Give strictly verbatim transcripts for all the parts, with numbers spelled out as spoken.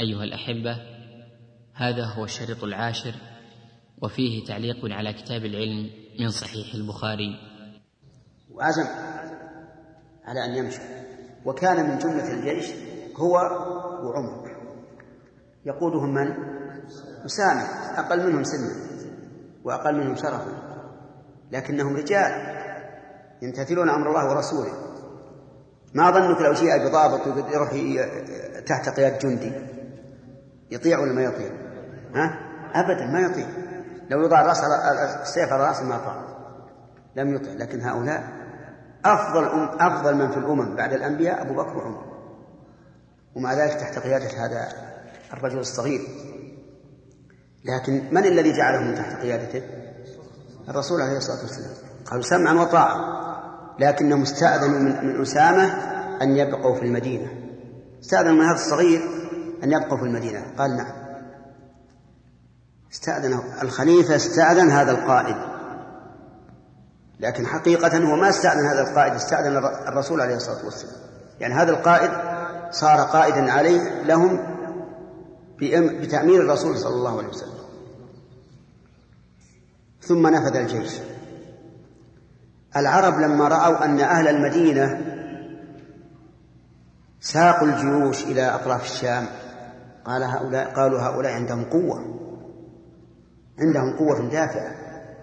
أيها الأحبة، هذا هو الشريط العاشر، وفيه تعليق على كتاب العلم من صحيح البخاري. وعزم على أن يمشي، وكان من جملة الجيش هو وعمر، يقودهم من؟ أسامة، أقل منهم سنا وأقل منهم شرفا، لكنهم رجال يمتثلون أمر الله ورسوله. ما ظنك لو جيء بضابط يروح تحت قيادة جندي يطيع ولا ما يطيع؟ ها؟ أبدا ما يطيع. لو يضع رأس السيف على رأسه ما طاع، لم يطيع. لكن هؤلاء أفضل أم أفضل من في الأمم بعد الأنبياء أبو بكر وعمر، ومع ذلك تحت قيادة هذا الرجل الصغير. لكن من الذي جعلهم تحت قيادته؟ الرسول عليه الصلاة والسلام. قالوا سمعا وطاعة، لكنهم استأذنوا من أسامة أن يبقوا في المدينة. استأذن من هذا الصغير أن يبقوا في المدينة، قال نعم. استأذن الخليفة، استأذن هذا القائد، لكن حقيقة هو ما استأذن هذا القائد، استأذن الرسول عليه الصلاة والسلام. يعني هذا القائد صار قائدا عليه لهم بتأمير الرسول صلى الله عليه وسلم. ثم نفذ الجيش. العرب لما رأوا أن أهل المدينة ساقوا الجيوش إلى أطراف الشام قال هؤلاء قالوا هؤلاء عندهم قوة، عندهم قوة دافعة،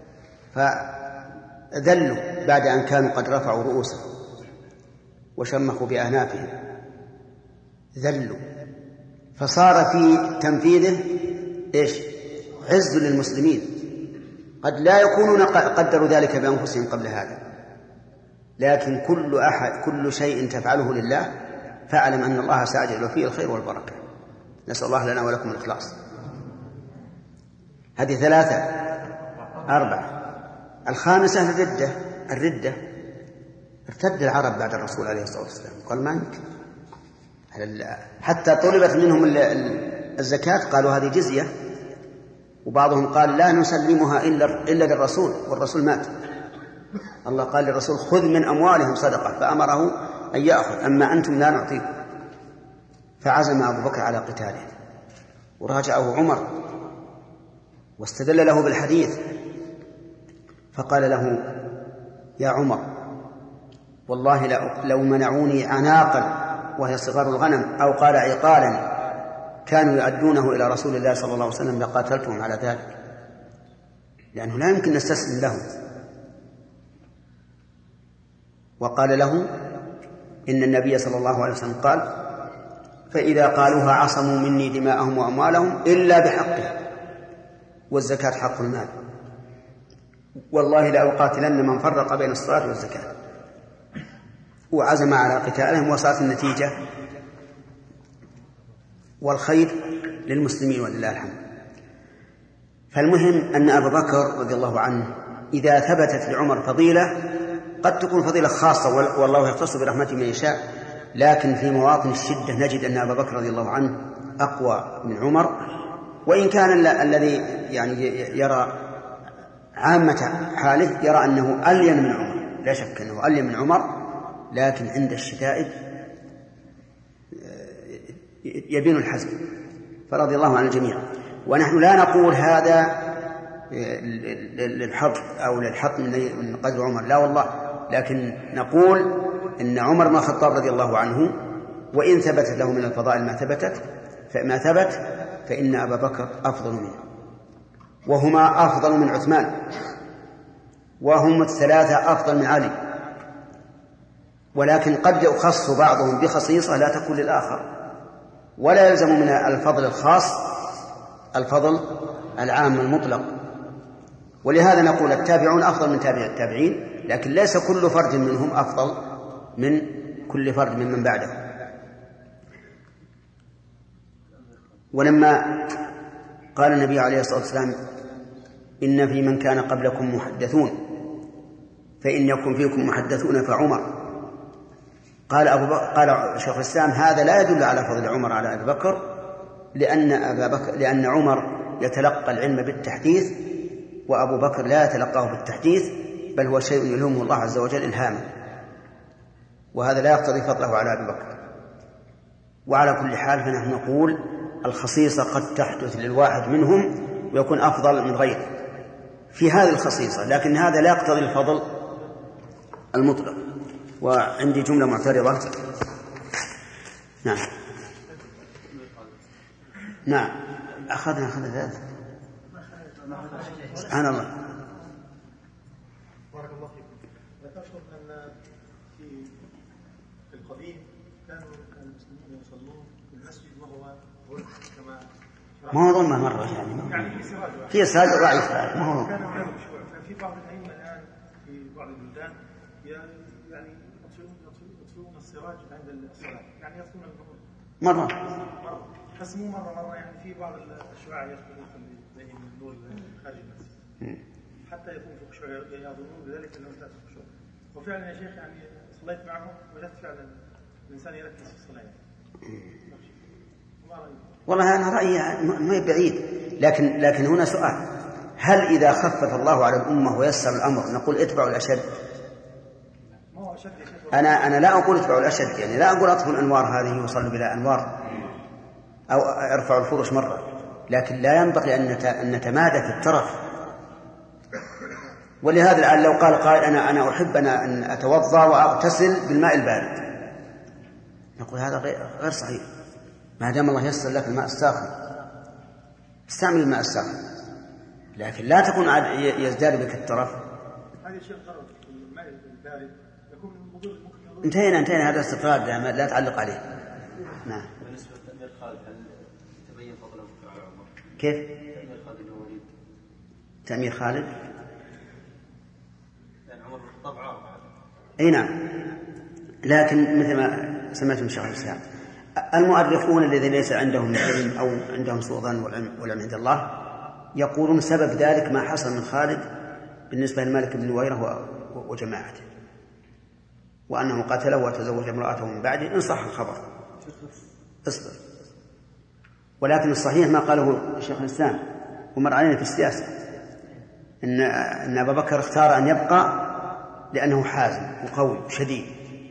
فذلوا بعد أن كانوا قد رفعوا رؤوسهم وشمخوا بأعنافهم، ذلوا. فصار في تنفيذه إيش؟ عز للمسلمين. قد لا يكونون قدروا ذلك بأنفسهم قبل هذا، لكن كل أحد كل شيء تفعله لله فاعلم أن الله سيجعل فيه الخير والبركة. نسأل الله لنا ولكم الإخلاص. هذه ثلاثة. أربعة. الخامسة الردة. الردة ارتد العرب بعد الرسول عليه الصلاة والسلام، قال ما يمكن. حتى طلبت منهم الزكاة قالوا هذه جزية، وبعضهم قال لا نسلمها إلا إلا للرسول، والرسول مات. الله قال للرسول خذ من أموالهم صدقة، فأمره أن يأخذ، أما أنتم لا نعطيكم. فعزم أبو بكر على قتاله، وراجعه عمر واستدل له بالحديث، فقال له يا عمر والله لو منعوني عناقا وهي صغار الغنم أو قال عقالا كانوا يؤدونه إلى رسول الله صلى الله عليه وسلم لقاتلتهم على ذلك، لأنه لا يمكن نستسلم لهم. وقال له إن النبي صلى الله عليه وسلم قال فإذا قالوها عصموا مني دماءهم وأموالهم إلا بحقها، والزكاة حق المال، والله لأقاتلن من فرق بين الصلاة والزكاة. وعزم على قتالهم، وصارت النتيجة والخير للمسلمين ولله الحمد. فالمهم أن أبا بكر رضي الله عنه إذا ثبتت لعمر فضيلة، قد تكون فضيلة خاصة والله يختص برحمته من يشاء، لكن في مواطن الشدة نجد أن أبا بكر رضي الله عنه أقوى من عمر، وإن كان الذي يعني يرى عامة حاله يرى أنه ألين من عمر، لا شك أنه ألين من عمر، لكن عند الشدائد يبين الحزم، فرضي الله عن الجميع. ونحن لا نقول هذا للحظ أو للحط من قدر عمر، لا والله، لكن نقول إن عمر بن الخطاب رضي الله عنه وإن ثبتت له من الفضائل ما ثبتت فما ثبت فإن أبا بكر أفضل منه، وهما أفضل من عثمان، وهم الثلاثة أفضل من علي، ولكن قد يخص بعضهم بخصيصة لا تكون للآخر، ولا يلزم من الفضل الخاص الفضل العام المطلق. ولهذا نقول التابعون أفضل من تابع التابعين، لكن ليس كل فرد منهم أفضل من كل فرد ممن بعده. ولما قال النبي عليه الصلاة والسلام إن في من كان قبلكم محدثون فإن يكن فيكم محدثون فعمر، قال أبو بكر قال شيخ الإسلام هذا لا يدل على فضل عمر على أبي بكر، لأن أبا بكر لأن عمر يتلقى العلم بالتحديث وأبو بكر لا يتلقاه بالتحديث، بل هو شيء يلهمه الله عز وجل إلهاما، وهذا لا يقتضي فضله على أبي بكر. وعلى كل حال فنحن نقول الخصيصة قد تحدث للواحد منهم ويكون أفضل من غيره في هذه الخصيصة، لكن هذا لا يقتضي الفضل المطلق. وعندي جملة معترضة. نعم نعم أخذنا أخذنا ذلك. سبحان الله. بارك الله فيكم. ذكرتم أن في القديم كانوا المسلمين يصلون في المسجد وهو كما ما هو ظلمة مرة يعني, يعني في سراج ضعيف ما هو. كان كان في بعض الأئمة الآن في بعض البلدان يعني يطفئون السراج عند الصلاة، يعني يطفئون النور مرة مرة بس مو مرة مرة يعني في بعض الشعاع يدخل زي النور خارج المسجد حتى يكون في خشوع، يظنون بذلك أنه تأتي خشوع. وفعلا يا شيخ يعني صليت معهم وجدت فعلا الإنسان يركز في الصلاة. والله أنا رأيي ما بعيد، لكن لكن هنا سؤال: هل إذا خفف الله على الأمة ويسر الأمر نقول اتبعوا الأشد؟ أنا أنا لا أقول اتبعوا الأشد، يعني لا أقول أطفوا الأنوار هذه وصلوا بلا أنوار أو ارفعوا الفرش مرة، لكن لا ينبغي أن نتمادى في الترف. ولهذا الآن لو قال قائل أنا أنا أحب أنا أن أتوضأ وأغتسل بالماء البارد، نقول هذا غير صحيح. ما دام الله يسر لك الماء الساخن استعمل الماء الساخن، لكن لا تكون يزداد بك الترف. هذا شيء غلط. الماء البارد يكون مضر. انتهينا انتهينا هذا استطراد لا تعلق عليه. نعم. بالنسبة لتأمير خالد هل تبين فضله على عمر؟ كيف؟ تأمير خالد بن الوليد. تأمير خالد؟ لأن عمر بن الخطاب عارض. أي نعم، لكن مثل ما سمعت من شيخ الإسلام المؤرخون الذين ليس عندهم علم أو عندهم سوء ظن والعلم عند الله يقولون سبب ذلك ما حصل من خالد بالنسبة لمالك بن نويرة وجماعته، وأنه قتله وتزوج امرأته من بعده إن صح الخبر. اصبر. ولكن الصحيح ما قاله شيخ الإسلام ومر علينا في السياسة إن أن أبا بكر اختار أن يبقى لأنه حازم وقوي وشديد،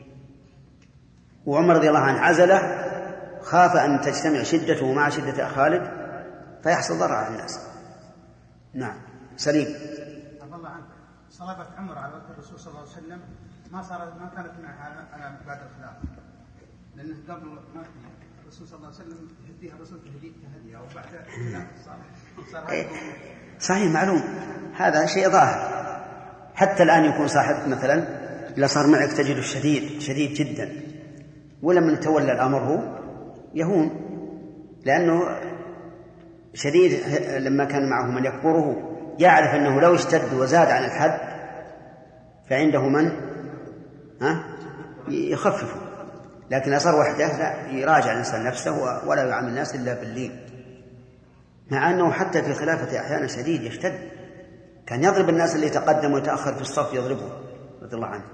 وعمر رضي الله عنه عزله خاف أن تجتمع شدته مع شدة خالد فيحصل ضرر على الناس. نعم. سليم. عفى الله عنك. صلابة عمر على وقت الرسول صلى الله عليه وسلم ما صارت ما كانت معها بعد الخلافة، لأنه قبل ما الرسول صلى الله عليه وسلم يهديها الرسول كهدية أو بعد الخلافة صار إيه. صحيح معلوم هذا شيء ظاهر. حتى الآن يكون صاحبك مثلا إذا صار معك تجده شديد شديد جدا، ولما تولى الأمر هو يهون لأنه شديد. لما كان معه من يكبره يعرف أنه لو اشتد وزاد عن الحد فعنده من ها يخففه، لكن أصار وحده لا، يراجع الإنسان نفسه ولا يعامل الناس إلا باللين، مع أنه حتى في خلافة أحيانا شديد يشتد، كان يضرب الناس اللي تقدم وتأخر في الصف يضربه رضي الله عنه،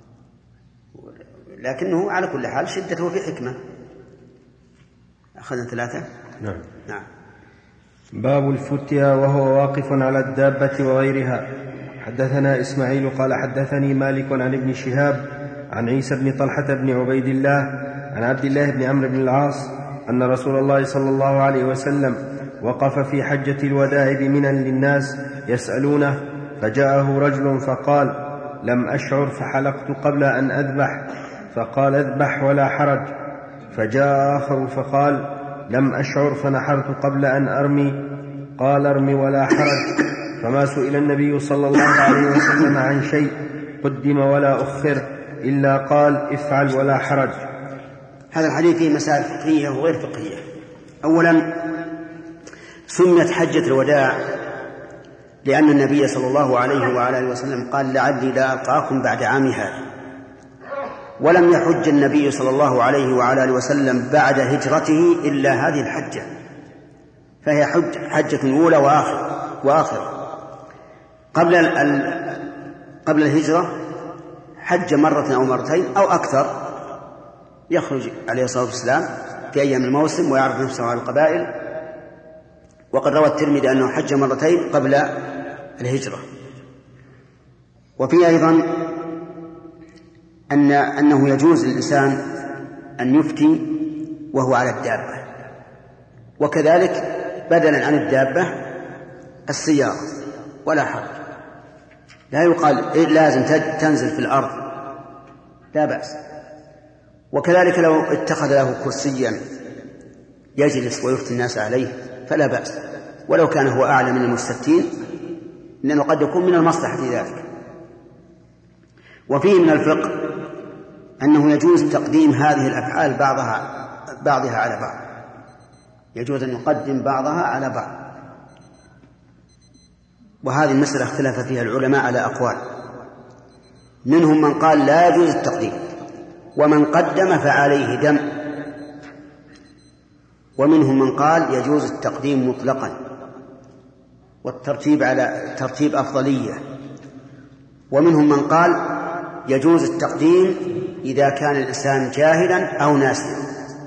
لكنه على كل حال شدته في حكمة. أخذنا ثلاثة. نعم. نعم. باب الفتيا وهو واقف على الدابة وغيرها. حدثنا إسماعيل قال حدثني مالك عن ابن شهاب عن عيسى بن طلحة بن عبيد الله عن عبد الله بن عمرو بن العاص أن رسول الله صلى الله عليه وسلم وقف في حجة الوداع بمنى للناس يسألونه، فجاءه رجل فقال: لم أشعر فحلقت قبل أن أذبح، فقال: اذبح ولا حرج. فجاء آخر فقال: لم أشعر فنحرت قبل أن أرمي، قال: ارمي ولا حرج. فما سئل النبي صلى الله عليه وسلم عن شيء قدم ولا أخر إلا قال: افعل ولا حرج. هذا الحديث فيه مسائل فقهية وغير فقهية. أولا سميت حجة الوداع لأن النبي صلى الله عليه وعلى وسلم قال: لعلي لا ألقاكم بعد عامي هذا، ولم يحج النبي صلى الله عليه وعلى وسلم بعد هجرته إلا هذه الحجة، فهي حج حجة أولى وآخر وآخر. قبل قبل الهجرة حج مرة أو مرتين أو أكثر، يخرج عليه الصلاة والسلام في أيام الموسم ويعرض نفسه على القبائل، وقد روى الترمذي أنه حج مرتين قبل الهجرة. وفي أيضا أن أنه يجوز للإنسان أن يفتي وهو على الدابة، وكذلك بدلا عن الدابة السيارة ولا حرج، لا يقال لازم تنزل في الأرض، لا بأس. وكذلك لو اتخذ له كرسيا يجلس ويفتي الناس عليه فلا بأس، ولو كان هو أعلى من المستفتين، لأنه قد يكون من المصلحة في ذلك. وفيه من الفقه أنه يجوز تقديم هذه الأفعال بعضها بعضها على بعض، يجوز أن يقدم بعضها على بعض. وهذه المسألة اختلف فيها العلماء على أقوال، منهم من قال لا يجوز التقديم، ومن قدم فعليه دم، ومنهم من قال يجوز التقديم مطلقا والترتيب على ترتيب أفضلية، ومنهم من قال يجوز التقديم إذا كان الإنسان جاهلا أو ناسيا،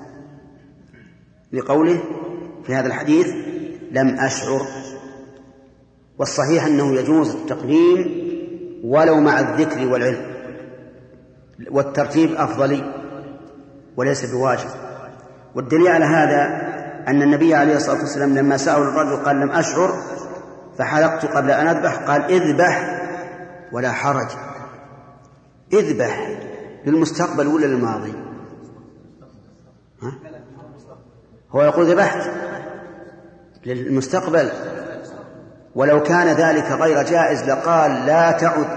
لقوله في هذا الحديث لم أشعر. والصحيح أنه يجوز التقديم ولو مع الذكر والعلم، والترتيب أفضلي وليس بواجب. والدليل على هذا أن النبي عليه الصلاة والسلام لما سأل الرجل قال لم أشعر فحلقت قبل أن أذبح، قال اذبح ولا حرج. اذبح للمستقبل ولا للماضي؟ ها؟ هو يقول ذبحت للمستقبل، ولو كان ذلك غير جائز لقال لا تعد،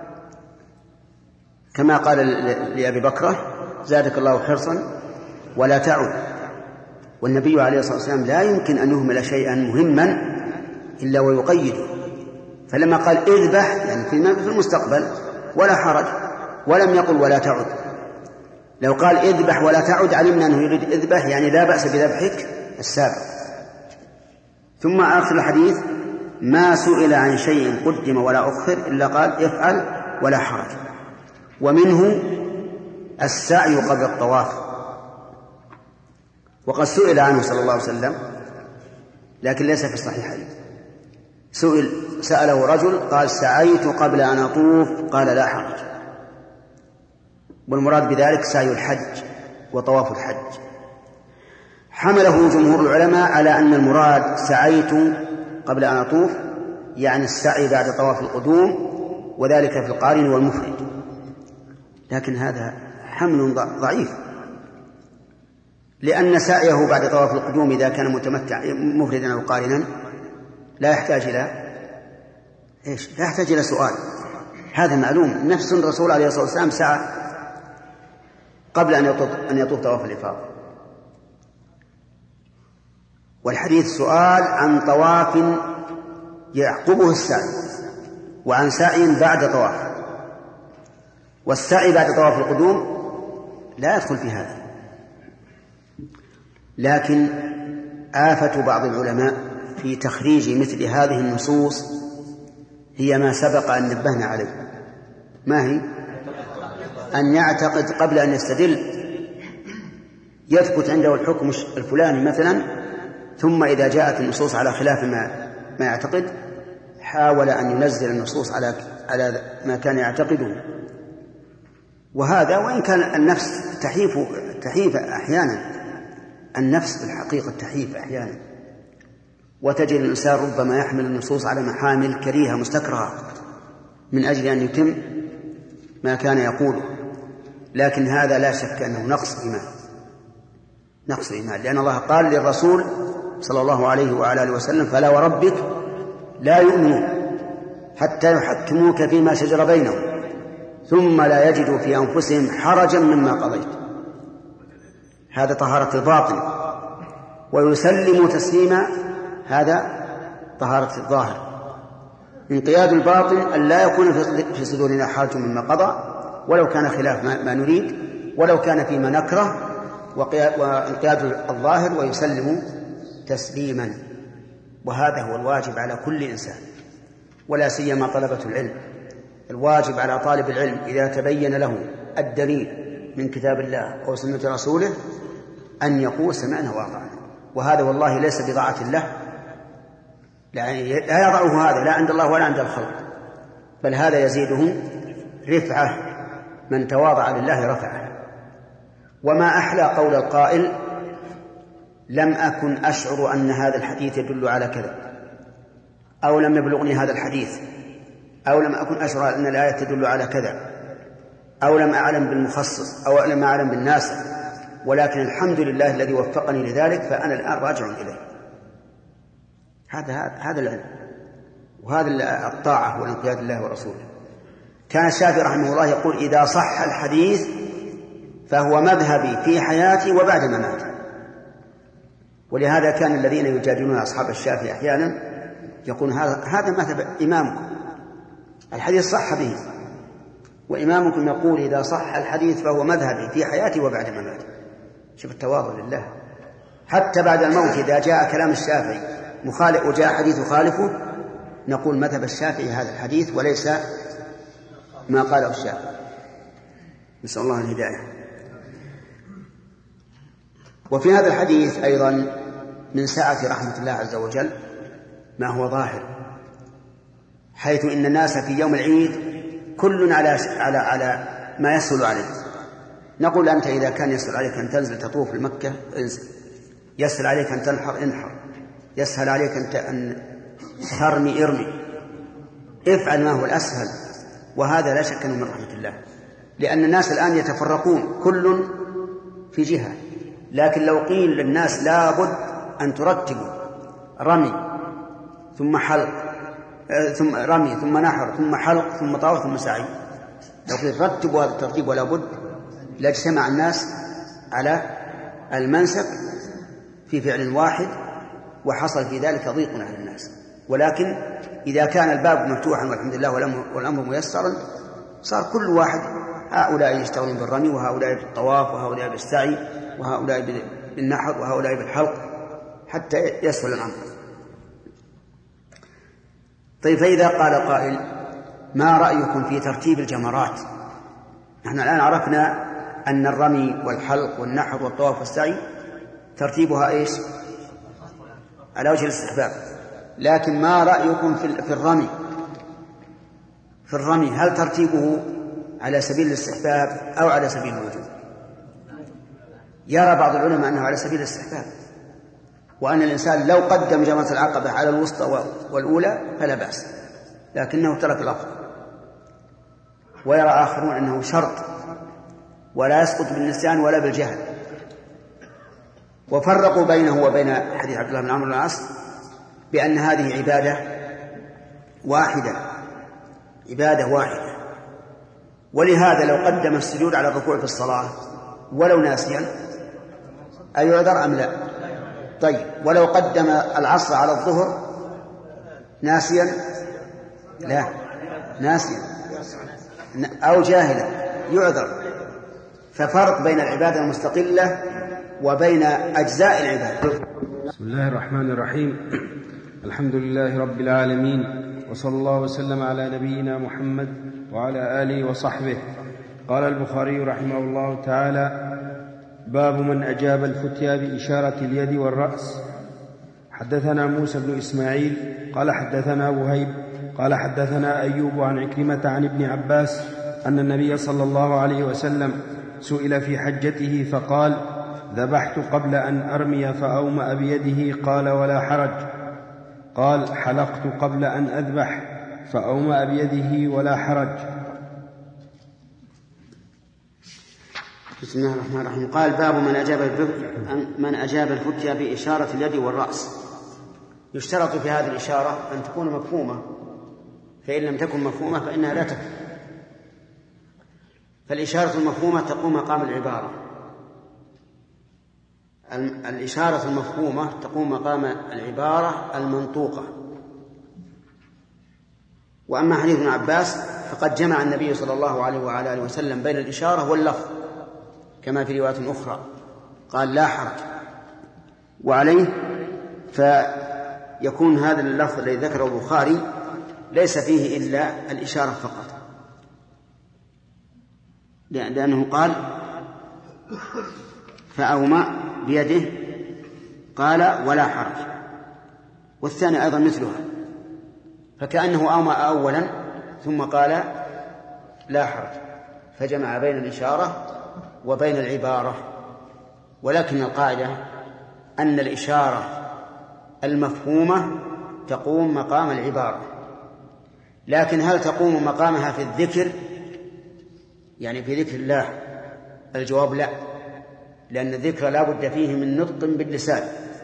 كما قال لأبي بكرة زادك الله حرصا ولا تعد. والنبي عليه الصلاة والسلام لا يمكن أن يهمل شيئا مهما إلا ويقيده، فلما قال اذبح يعني في المستقبل ولا حرج، ولم يقل ولا تعد. لو قال اذبح ولا تعد علمنا أنه يريد اذبح يعني لا بأس بذبحك السابق. ثم آخر الحديث ما سئل عن شيء قدم ولا أخر إلا قال افعل ولا حرج. ومنه السعي قبل الطواف، وقد سئل عنه صلى الله عليه وسلم لكن ليس في الصحيحين. سئل سأله رجل قال سعيت قبل أن أطوف، قال لا حرج. والمراد بذلك سعي الحج وطواف الحج. حمله جمهور العلماء على أن المراد سعيت قبل أن أطوف يعني السعي بعد طواف القدوم، وذلك في القارن والمفرد، لكن هذا حمل ضعيف، لأن سعيه بعد طواف القدوم إذا كان متمتع مفردا أو قارنا لا يحتاج إلى إيش؟ لا يحتاج إلى سؤال، هذا معلوم. نفس الرسول عليه الصلاة والسلام سعى قبل أن يطوف أن يطوف طواف الإفاضة، والحديث سؤال عن طواف يعقبه السعي وعن سعي بعد طواف، والسعي بعد طواف القدوم لا يدخل في هذا. لكن آفة بعض العلماء في تخريج مثل هذه النصوص هي ما سبق أن نبهنا عليه. ما هي؟ أن يعتقد قبل أن يستدل، يثبت عنده الحكم الفلاني مثلا، ثم إذا جاءت النصوص على خلاف ما ما يعتقد حاول أن ينزل النصوص على على ما كان يعتقده. وهذا وإن كان النفس تحيف تحيف أحيانا، النفس بالحقيقة تحيف أحيانا، وتجد الإنسان ربما يحمل النصوص على محامل كريهة مستكرهة من أجل أن يتم ما كان يقوله، لكن هذا لا شك أنه نقص إيمان، نقص إيمان، لأن الله قال للرسول صلى الله عليه وعلى آله وسلم فلا وربك لا يؤمنون حتى يحكموك فيما شجر بينهم ثم لا يجدوا في أنفسهم حرجا مما قضيت. هذا طهارة الباطن، ويسلم تسليما هذا طهارة الظاهر. انقياد الباطن أن لا يكون في صدورنا حرج مما قضى ولو كان خلاف ما نريد، ولو كان فيما نكره، وانقياد الظاهر ويسلم تسليما. وهذا هو الواجب على كل إنسان، ولا سيما طلبة العلم. الواجب على طالب العلم إذا تبين له الدليل من كتاب الله أو سنة رسوله أن يقول سمعنا وأطعنا. وهذا والله ليس بضاعة له، لا يضعه هذا لا عند الله ولا عند الخلق، بل هذا يزيده رفعة، من تواضع لله رفعه. وما أحلى قول القائل لم أكن أشعر أن هذا الحديث يدل على كذا، أو لم يبلغني هذا الحديث، أو لم أكن أشعر أن الآية تدل على كذا، أو لم أعلم بالمخصص، أو لم أعلم بالناسخ، ولكن الحمد لله الذي وفقني لذلك، فأنا الآن راجع إليه. هذا هذا العلم وهذا الطاعة والانقياد لله ورسوله. كان الشافعي رحمه الله يقول: إذا صح الحديث فهو مذهبي في حياتي وبعد مماتي. ولهذا كان الذين يجادلون أصحاب الشافعي أحيانا يقول: هذا هذا مذهب إمامكم، الحديث صح به، وإمامكم يقول: إذا صح الحديث فهو مذهبي في حياتي وبعد مماتي. شوف التواضع لله. حتى بعد الموت إذا جاء كلام الشافعي مخالف وجاء حديث خالفه نقول: مذهب الشافعي هذا الحديث وليس ما قاله الشافعي. نسأل الله الهداية. وفي هذا الحديث أيضا من سعة رحمة الله عز وجل ما هو ظاهر، حيث إن الناس في يوم العيد كل على على على ما يسهل عليه. نقول: أنت إذا كان يسهل عليك أن تنزل تطوف لمكة انزل، يسهل عليك أن تنحر انحر، يسهل عليك أن أن ترمي ارمي، افعل ما هو الأسهل. وهذا لا شك أنه من رحمة الله، لأن الناس الآن يتفرقون كل في جهة. لكن لو قيل للناس لابد أن ترتبوا رمي ثم حلق ثم رمي ثم نحر ثم حلق ثم طواف ثم سعي، لو قيل رتبوا هذا الترتيب ولا بد، لاجتمع الناس على المنسك في فعل واحد وحصل في ذلك ضيق على الناس. ولكن إذا كان الباب مفتوحا والحمد لله والأمر ميسرا صار كل واحد، هؤلاء يشتغلون بالرمي وهؤلاء بالطواف وهؤلاء بالسعي وهؤلاء بالنحر وهؤلاء بالحلق حتى يسهل الأمر. طيب، فإذا قال قائل: ما رأيكم في ترتيب الجمرات؟ نحن الآن عرفنا أن الرمي والحلق والنحر والطواف والسعي ترتيبها إيش؟ على وجه الاستحباب. لكن ما رأيكم في الرمي؟ في الرمي هل ترتيبه على سبيل الاستحباب أو على سبيل الوجوب؟ يرى بعض العلماء أنه على سبيل الاستحباب، وأن الإنسان لو قدم جمرة العقبة على الوسطى والأولى فلا بأس، لكنه ترك الأفضل. ويرى آخرون أنه شرط ولا يسقط بالنسيان ولا بالجهل. وفرقوا بينه وبين حديث عبد الله بن عمرو بن العاص بأن هذه عبادة واحدة، عبادة واحدة. ولهذا لو قدم السجود على الركوع في الصلاة ولو ناسيا أيعذر أم لا؟ طيب، ولو قدم العصر على الظهر ناسيا؟ لا، ناسيا أو جاهلا يعذر. ففرق بين العبادة المستقلة وبين أجزاء العبادة. بسم الله الرحمن الرحيم. الحمد لله رب العالمين، وصلى الله وسلم على نبينا محمد وعلى آله وصحبه. قال البخاري رحمه الله تعالى: باب من أجاب الفتيا بإشارة اليد والرأس. حدثنا موسى بن إسماعيل قال حدثنا وهيب قال حدثنا أيوب عن عكرمة عن ابن عباس أن النبي صلى الله عليه وسلم سئل في حجته فقال: ذبحت قبل أن أرمي فأومأ بيده، قال: ولا حرج. قال: حلقت قبل أن أذبح فأومأ بيده، ولا حرج. بسم الله الرحمن الرحيم. قال: باب من أجاب من أجاب الفتيا بإشارة اليد والرأس. يشترط في هذه الإشارة أن تكون مفهومة، فإن لم تكن مفهومة فإنها لا تكفي. فالإشارة المفهومة تقوم مقام العبارة، الإشارة المفهومة تقوم مقام العبارة المنطوقة. وأما حديث ابن عباس فقد جمع النبي صلى الله عليه وعلى آله وسلم بين الإشارة واللفظ كما في رواية أخرى، قال: لا حرج. وعليه فيكون هذا اللفظ الذي ذكره البخاري ليس فيه إلا الإشارة فقط، لأنه قال: فأومأ بيده، قال: ولا حرج. والثاني أيضا مثلها، فكأنه أومأ أولا ثم قال: لا حرج، فجمع بين الإشارة وبين العبارة. ولكن القاعدة أن الإشارة المفهومة تقوم مقام العبارة، لكن هل تقوم مقامها في الذكر يعني في ذكر الله؟ الجواب لا، لأن الذكر لا بد فيه من نطق باللسان،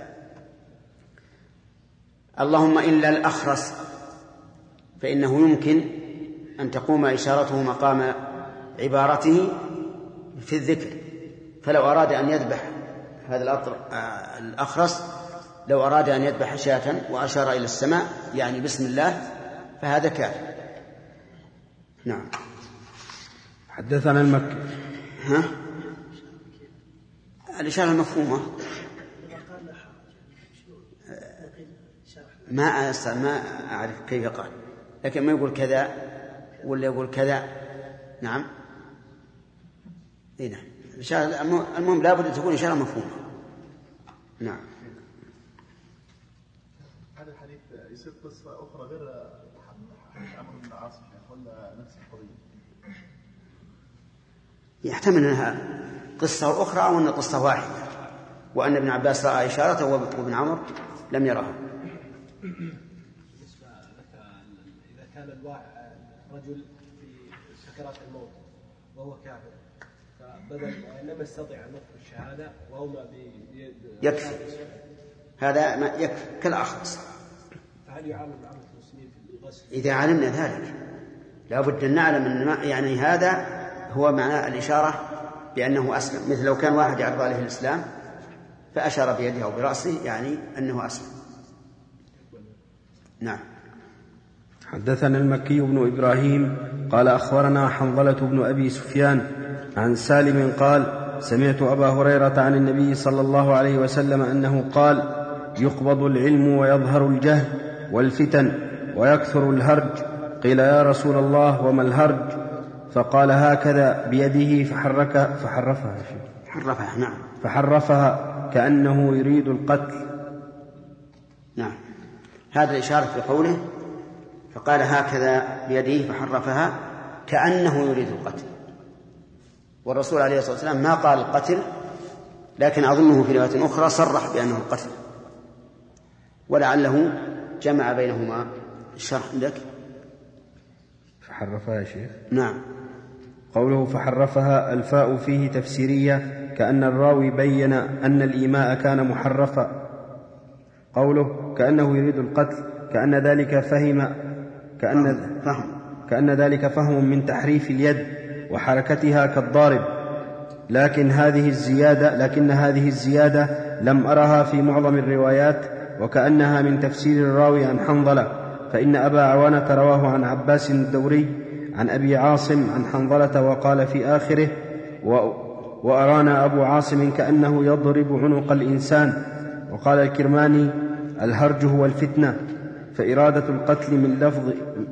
اللهم إلا الأخرس فإنه يمكن أن تقوم إشارته مقام عبارته في الذكر، فلو أراد أن يذبح هذا الأخرس، لو أراد أن يذبح شاة وأشار إلى السماء يعني بسم الله فهذا كافر. نعم. حدثنا المكي. ها؟ الإشارة المفهومة ما ما أعرف كيف قال، لكن ما يقول كذا ولا يقول كذا. نعم. إيه نعم. المهم لا بد أن تكون إشارة مفهومة. نعم. هذا الحديث يصير قصة أخرى غير عمرو بن العاص ولا نفس القضية؟ يحتمل أنها قصة أخرى أو أن قصة واحدة، وأن ابن عباس رأى إشارته وابن عمر لم يرها. بالنسبة لك إذا كان الرجل في سكرات الموت وهو كافر فبدل لم يستطع أن ينطق الشهادة وهما يكفي هذا ما يكفي كالأخرس. فهل يعامل معاملة المسلمين في الغسل؟ إذا علمنا ذلك لا بد أن نعلم أن يعني هذا هو معنى الإشارة بأنه أسلم، مثل لو كان واحد يعرض عليه الإسلام فأشار بيده أو برأسه يعني أنه أسلم. نعم. حدثنا المكي بن إبراهيم قال أخبرنا حنظلة بن أبي سفيان عن سالم قال سمعت أبا هريرة عن النبي صلى الله عليه وسلم أنه قال يقبض العلم ويظهر الجهل والفتن ويكثر الهرج. قيل يا رسول الله وما الهرج؟ فقال هكذا بيده فحرك فحرفها حرفها نعم فحرفها كأنه يريد القتل. نعم. هذا الإشارة في قوله فقال هكذا بيده فحرفها كأنه يريد القتل، والرسول عليه الصلاة والسلام ما قال القتل، لكن أظنه في رواية أخرى صرح بأنه القتل، ولعله جمع بينهما. الشرح عندك فحرفها يا شيخ. نعم. قوله فحرفها الفاء فيه تفسيرية كأن الراوي بين أن الإيماء كان محرفا. قوله كأنه يريد القتل كأن ذلك فهم كأن, فهم. كأن ذلك فهم من تحريف اليد وحركتها كالضارب، لكن هذه الزيادة لكن هذه الزيادة لم أرها في معظم الروايات، وكأنها من تفسير الراوي عن حنظلة، فإن أبا عوانة رواه عن عباس الدوري عن أبي عاصم عن حنظلة وقال في آخره وأرانا أبو عاصم كأنه يضرب عنق الإنسان. وقال الكرماني الهرج هو الفتنة، فإرادة القتل من لفظ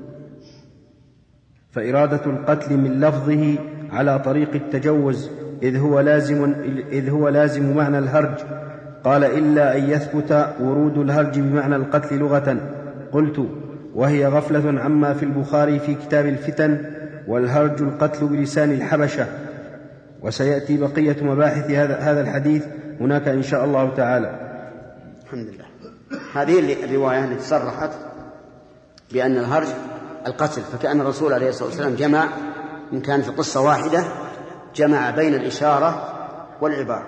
فإرادة القتل من لفظه على طريق التجوز، إذ هو لازم إذ هو لازم معنى الهرج. قال إلا أن يثبت ورود الهرج بمعنى القتل لغة. قلت وهي غفلة عما في البخاري في كتاب الفتن، والهرج القتل بلسان الحبشة. وسيأتي بقية مباحث هذا هذا الحديث هناك إن شاء الله تعالى. الحمد لله. هذه الرواية التي صرحت بأن الهرج القتل، فكأن الرسول عليه الصلاة والسلام جمع إن كان في قصة واحدة جمع بين الإشارة والعبارة.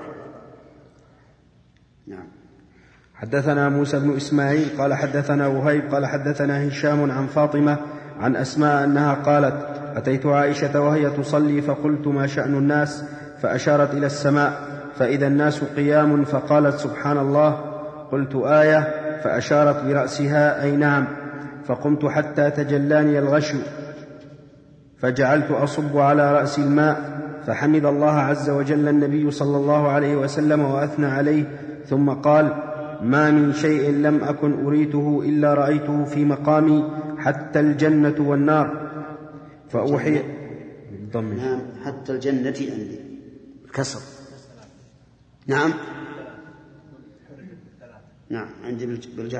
نعم. حدثنا موسى بن إسماعيل قال حدثنا وهيب قال حدثنا هشام عن فاطمة عن أسماء أنها قالت أتيت عائشة وهي تصلي فقلت ما شأن الناس؟ فأشارت إلى السماء فإذا الناس قيام، فقالت سبحان الله. قلت آية؟ فأشارت برأسها أي نعم. فقمت حتى تجلاني الغشي فجعلت أصب على رأسي الماء، فحمد الله عز وجل النبي صلى الله عليه وسلم وأثنى عليه، ثم قال ما من شيء لم أكن أريته إلا رأيته في مقامي حتى الجنة والنار. فأوحي نعم حتى الجنة عندي كسر. نعم نعم عندي بالجر.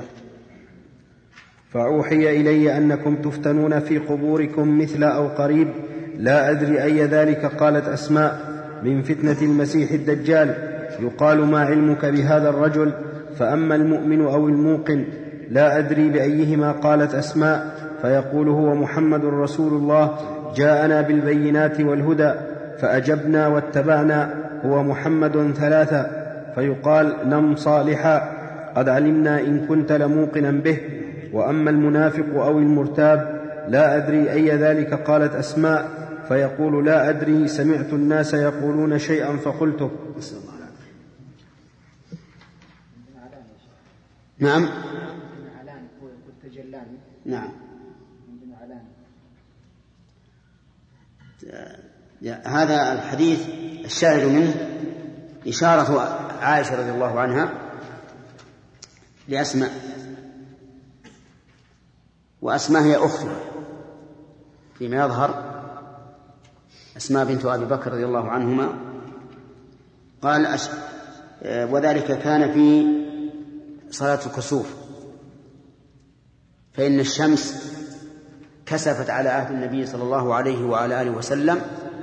فأوحي إلي أنكم تفتنون في قبوركم مثل أو قريب، لا أدري أي ذلك. قالت أسماء من فتنة المسيح الدجال. يقال ما علمك بهذا الرجل؟ فأما المؤمن أو الموقن لا أدري بأيهما قالت أسماء، فيقول هو محمد رسول الله جاءنا بالبينات والهدى فأجبنا واتبعنا، هو محمد ثلاثة. فيقال نم صالحا قد علمنا إن كنت لموقنا به. وأما المنافق أو المرتاب لا أدري أي ذلك قالت أسماء، فيقول لا أدري سمعت الناس يقولون شيئا فقلته. نعم علان هو يقول تجلاني. نعم هذا الحديث الشاهد منه إشارة عائشة رضي الله عنها لأسماء، وأسماء هي أختها فيما يظهر، أسماء بنت أبي بكر رضي الله عنهما. قال أش... وذلك كان في صلاة الكسوف، فإن الشمس كسفت على عهد النبي صلى الله عليه وعلى آله وسلم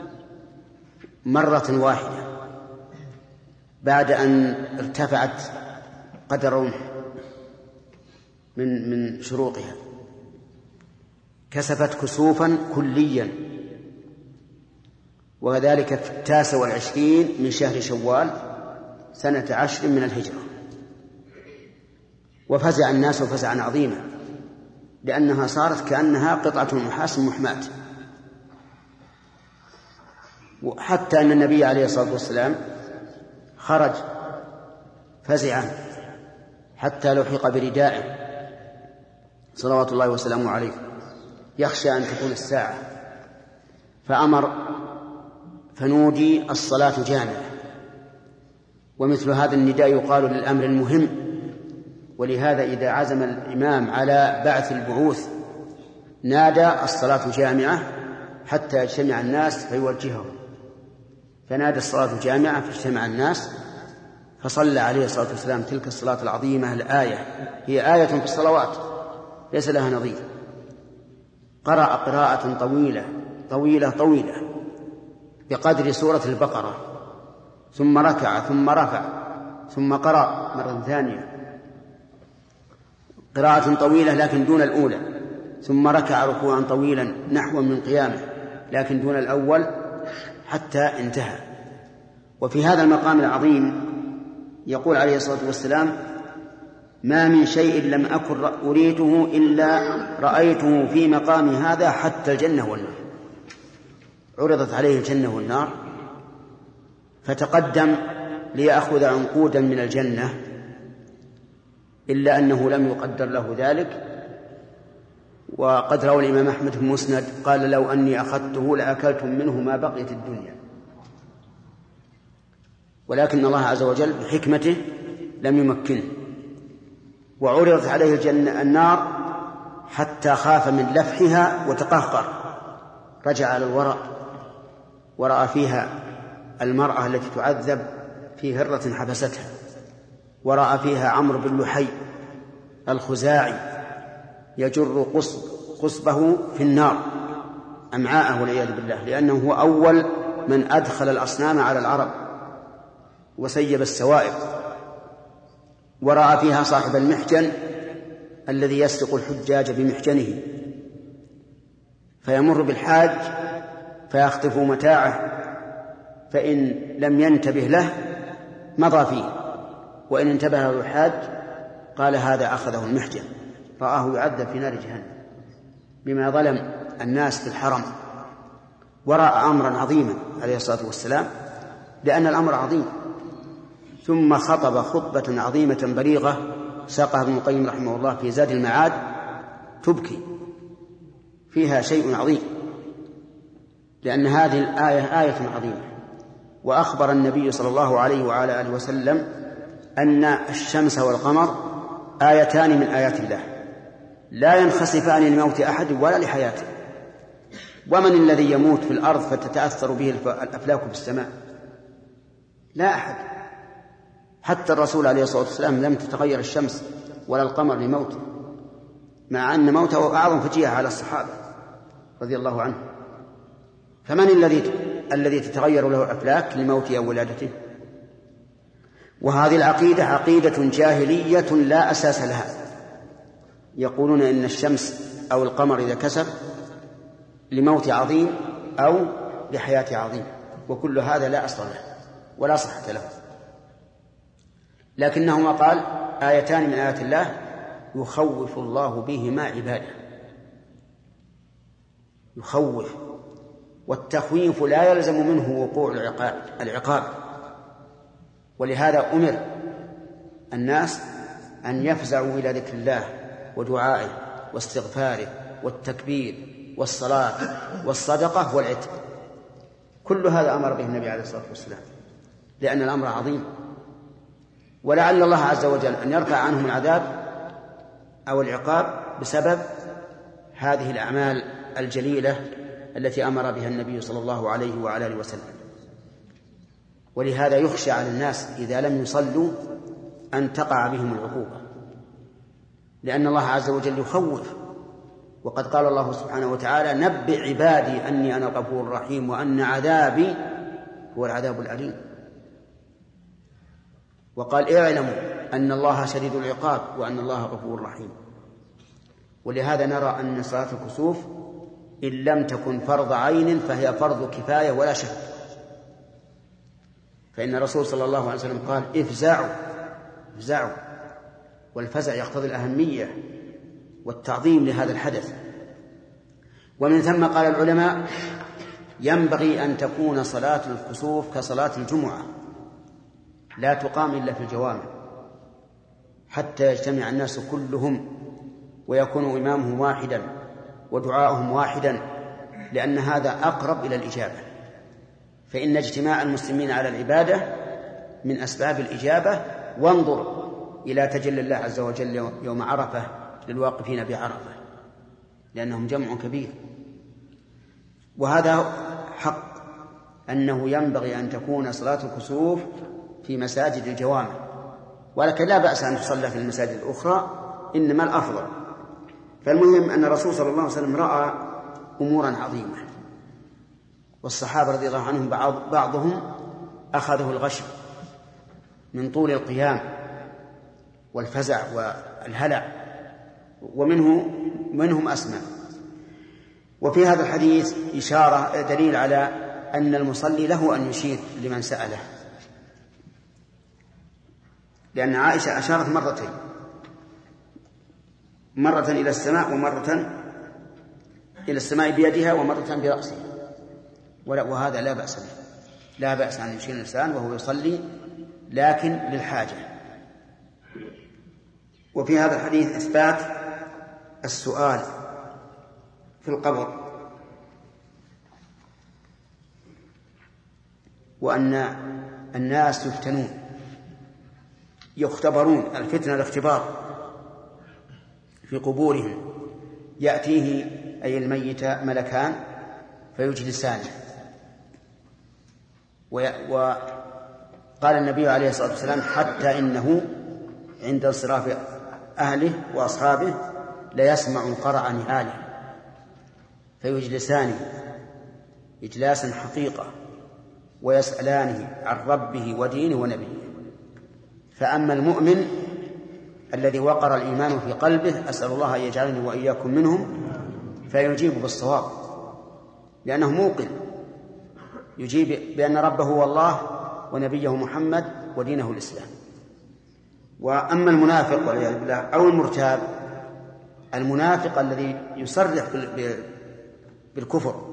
مرة واحدة بعد أن ارتفعت قدر من من شروقها، كسفت كسوفا كليا، وذلك في التاسع والعشرين من شهر شوال سنة عشر من الهجرة. وفزع الناس فزعا عظيما، لأنها صارت كأنها قطعة نحاس محماة، حتى أن النبي عليه الصلاة والسلام خرج فزعا حتى لحق بردائه صلوات الله وسلامه عليه، يخشى أن تكون الساعة، فأمر فنودي الصلاة جامعة. ومثل هذا النداء يقال للأمر المهم، ولهذا إذا عزم الإمام على بعث البعوث نادى الصلاة جامعة حتى يجتمع الناس فيوجههم، فنادى الصلاة جامعة فاجتمع الناس، فصلى عليه الصلاة والسلام تلك الصلاة العظيمة الآية، هي آية في الصلوات ليس لها نظير. قرأ قراءة طويلة طويلة طويلة بقدر سورة البقرة، ثم ركع ثم رفع ثم قرأ مرة ثانية قراءة طويلة لكن دون الأولى، ثم ركع ركوعا طويلا نحو من قيامه لكن دون الأول حتى انتهى. وفي هذا المقام العظيم يقول عليه الصلاة والسلام: ما من شيء لم أكن أريده إلا رأيته في مقام هذا حتى الجنة والنار. عرضت عليه الجنة والنار فتقدم ليأخذ عنقودا من الجنة، إلا أنه لم يقدر له ذلك. وقد روى الإمام أحمد في المسند قال: لو أني أخذته لأكلتم منه ما بقيت الدنيا. ولكن الله عز وجل بحكمته لم يمكنه، وعرضت عليه الجنة النار حتى خاف من لفحها وتقهقر، رجع على الوراء ورأى فيها المرأة التي تعذب في هرة حبستها، ورأى فيها عمرو بن لحي الخزاعي يجر قصبه في النار أمعاءه والعياذ بالله، لأنه هو أول من أدخل الأصنام على العرب وسيب السوائب. ورأى فيها صاحب المحجن الذي يسرق الحجاج بمحجنه، فيمر بالحاج فيخطف متاعه، فإن لم ينتبه له مضى فيه، وإن انتبه له الحاج قال: هذا أخذه المحجن. رآه يعذب في نار جهنم بما ظلم الناس في الحرم. ورأى أمرا عظيما عليه الصلاة والسلام، لأن الأمر عظيم. ثم خطب خطبة عظيمة بليغة ساقها ابن القيم رحمه الله في زاد المعاد تبكي، فيها شيء عظيم، لأن هذه الآية آية عظيمة. وأخبر النبي صلى الله عليه وعلى آله وسلم أن الشمس والقمر آيتان من آيات الله لا ينخسفان لموت أحد ولا لحياته. ومن الذي يموت في الأرض فتتأثر به الأفلاك في السماء؟ لا أحد. حتى الرسول عليه الصلاة والسلام لم تتغير الشمس ولا القمر لموته، مع أن موته أعظم فجيعة على الصحابة رضي الله عنهم. فمن الذي الذي تتغير له الأفلاك لموته أو ولادته؟ وهذه العقيدة عقيدة جاهلية لا أساس لها. يقولون إن الشمس أو القمر إذا كسر لموت عظيم أو لحياة عظيم، وكل هذا لا أصل له ولا صحة له. لكنه قال آيتان من آيات الله يخوف الله بهما عباده، يخوف، والتخويف لا يلزم منه وقوع العقاب. ولهذا أمر الناس أن يفزعوا إلى ذكر الله ودعائه واستغفاره والتكبير والصلاة والصدقة والعتق. كل هذا أمر به النبي عليه الصلاة والسلام، لأن الأمر عظيم، ولعل الله عز وجل أن يرفع عنهم العذاب أو العقاب بسبب هذه الأعمال الجليلة التي أمر بها النبي صلى الله عليه وعلى آله وسلم. ولهذا يخشى على الناس إذا لم يصلوا أن تقع بهم العقوبة، لأن الله عز وجل يخوف، وقد قال الله سبحانه وتعالى نبئ عبادي أني أنا الغفور الرحيم وأن عذابي هو العذاب الأليم. وقال اعلموا أن الله شديد العقاب وأن الله غفور رحيم. ولهذا نرى أن صلاة الكسوف إن لم تكن فرض عين فهي فرض كفاية ولا شك، فإن الرسول صلى الله عليه وسلم قال افزعوا افزعوا، والفزع يقتضي الأهمية والتعظيم لهذا الحدث. ومن ثم قال العلماء ينبغي أن تكون صلاة الكسوف كصلاة الجمعة، لا تقام إلا في الجوامع حتى يجتمع الناس كلهم ويكون إمامهم واحدا ودعاؤهم واحدا، لأن هذا أقرب إلى الإجابة. فإن اجتماع المسلمين على العبادة من أسباب الإجابة. وانظر إلى تجلي الله عز وجل يوم عرفة للواقفين بعرفة، لأنهم جمع كبير. وهذا حق أنه ينبغي أن تكون صلاة الكسوف في مساجد الجوامع، ولكن لا بأس أن تصلى في المساجد الأخرى، إنما الأفضل. فالمهم أن الرسول صلى الله عليه وسلم رأى أمورا عظيمة، والصحابة رضي الله عنهم بعض بعضهم أخذه الغشم من طول القيام والفزع والهلع، ومنه منهم أسمع. وفي هذا الحديث إشارة دليل على أن المصلي له أن يشير لمن سأله، لأن عائشة أشارت مرتين، مرة إلى السماء ومرة إلى السماء بيدها ومرة برأسها، وهذا لا بأس به، لا بأس أن يشير الإنسان وهو يصلي، لكن للحاجة. وفي هذا الحديث إثبات السؤال في القبر، وأن الناس يفتنون يختبرون، الفتنة الاختبار في قبورهم، يأتيه أي الميت ملكان فيجلسانه. وقال النبي عليه الصلاة والسلام حتى إنه عند انصراف أهله وأصحابه ليسمع قرع نعاله فيجلسانه إجلاسا حقيقة ويسألانه عن ربه ودينه ونبيه. فأما المؤمن الذي وقر الإيمان في قلبه، أسأل الله أن يجعلني وإياكم منهم، فيجيب بالصواب لأنه موقن، يجيب بأن ربه هو الله ونبيه محمد ودينه الإسلام. وأما المنافق والعياذ بالله أو المرتاب، المنافق الذي يصرح بالكفر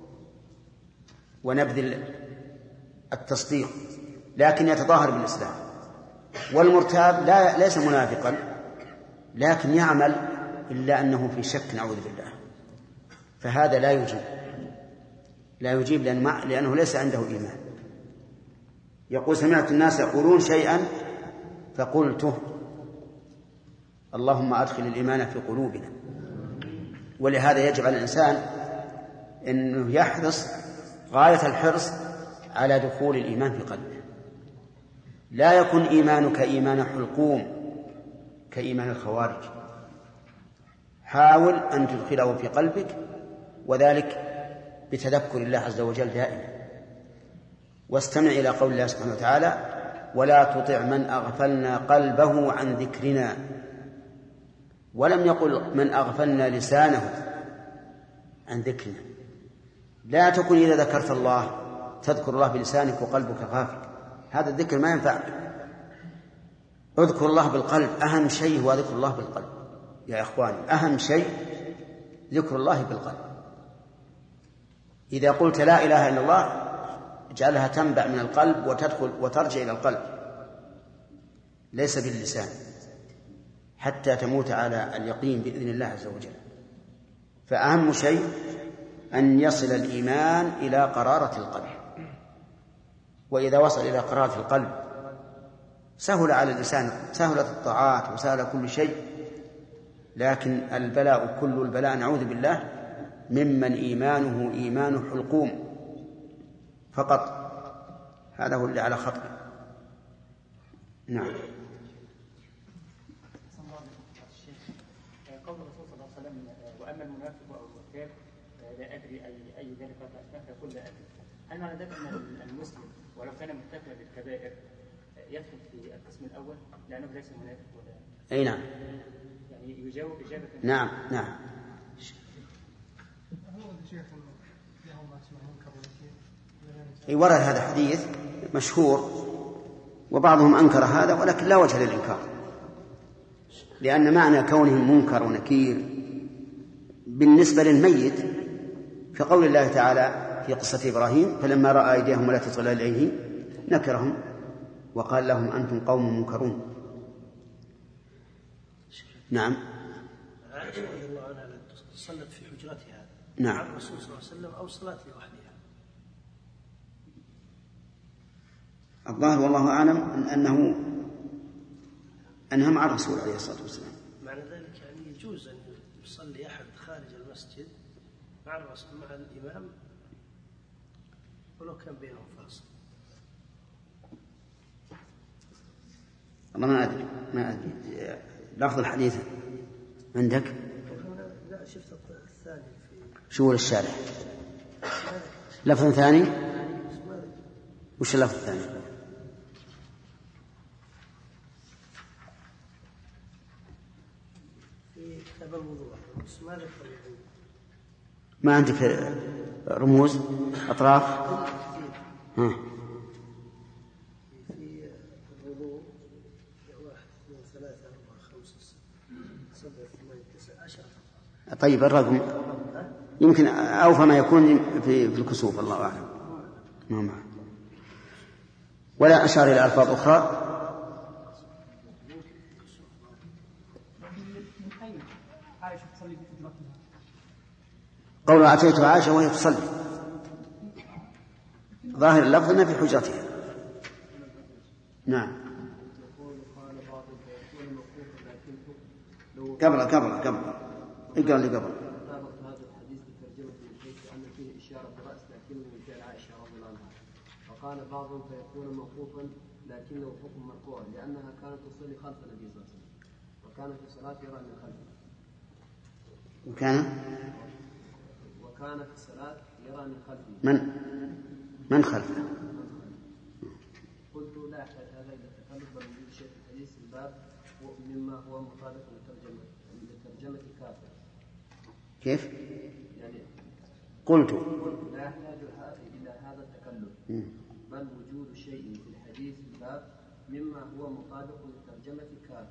ونبذ التصديق لكن يتظاهر بالإسلام، والمرتاب لا ليس منافقا لكن يعمل إلا أنه في شك نعوذ بالله، فهذا لا يجيب لا يجيب لأنه ليس عنده إيمان. يقول سمعت الناس يقولون شيئا فقلته اللهم أدخل الإيمان في قلوبنا. ولهذا يجب على الإنسان أنه يحرص غاية الحرص على دخول الإيمان في قلبه، لا يكن إيمانك إيمان حلقوم كإيمان الخوارج، حاول أن تدخله في قلبك، وذلك بتذكر الله عز وجل دائما. واستمع إلى قول الله سبحانه وتعالى ولا تطع من أغفلنا قلبه عن ذكرنا، ولم يقل من أغفلنا لسانه عن ذكرنا. لا تكن إذا ذكرت الله تذكر الله بلسانك وقلبك غافل، هذا الذكر ما ينفعك. اذكر الله بالقلب، أهم شيء هو ذكر الله بالقلب يا إخواني، أهم شيء ذكر الله بالقلب. إذا قلت لا إله إلا الله اجعلها تنبع من القلب وتدخل وترجع إلى القلب ليس باللسان، حتى تموت على اليقين بإذن الله عز وجل. فأهم شيء أن يصل الإيمان إلى قرارة القلب، وإذا وصل إلى قرارة القلب سهل على الإنسان، سهلت الطاعات وسهل كل شيء. لكن البلاء كل البلاء نعوذ بالله ممن إيمانه إيمان حلقوم فقط، هذا هو اللي على خطر. نعم. قول الرسول صلى الله عليه وسلم وأما المنافق أو المرتاب لا أدري أي أي ذلك فيقول لا أدري، هل معنى ذلك أن المسلم ولو كان مرتكبا للكبائر يدخل في القسم الأول لأنه ليس منافق ولا؟ أي نعم. يعني يجاوب إجابة. نعم نعم. أي ورد هذا حديث مشهور وبعضهم أنكر هذا، ولكن لا وجه للإنكار، لأن معنى كونه منكر ونكير بالنسبة للميت كقول الله تعالى في قصة إبراهيم فلما رأى أيديهم لا تصل إليه نكرهم وقال لهم أنتم قوم منكرون. نعم. عائشة رضي الله عنها صلت في حجرتها نعم. مع الرسول صلى الله عليه وسلم أو صلاة لوحدها؟ الظاهر والله أعلم أنه أنها مع الرسول عليه الصلاة والسلام. معنى ذلك يعني يجوز أن يصلي أحد خارج المسجد مع الرسول مع الإمام ولو كان بينهم فاصل. الله ما أدري ما أدري لفظ الحديث عندك؟ لا شفت الثاني في شو الشارع لفظ ثاني؟ وش اللفظ الثاني؟ في كتاب الوضوء بس ما ذكر. ما عندك رموز أطراف؟ ها. في الوضوء واحد اثنين ثلاثة أربعة خمسة سبعة ثمانية تسعة عشرة. طيب الرقم يمكن أوفى ما يكون في في الكسوف، الله أعلم. ما معه. ولا أشار إلى ألفاظ أخرى. قولها أتيت عائشة وهي تصلي، ظاهر اللفظ أنها في حجرتها. نعم. قبل قبل قبل اقرأ اللي قبل. وقال بعضهم فيكون موقوفا لكنه حكم مرفوع لأنها كانت تصلي خلف النبي صلى الله عليه وسلم وكان في صلاة يرى من خلفه. وكان وكان في الصلاة يرى من خلفه. من من خلفه؟ قلت لا يحتاج هذا إلى التكلف بل وجود شيء في حديث الباب مما هو مطابق لترجمة لترجمة كافر. كيف؟ يعني قلت قلت لا يحتاج إلى هذا التكلف بل وجود شيء في الحديث الباب مما هو مطابق لترجمة كافر.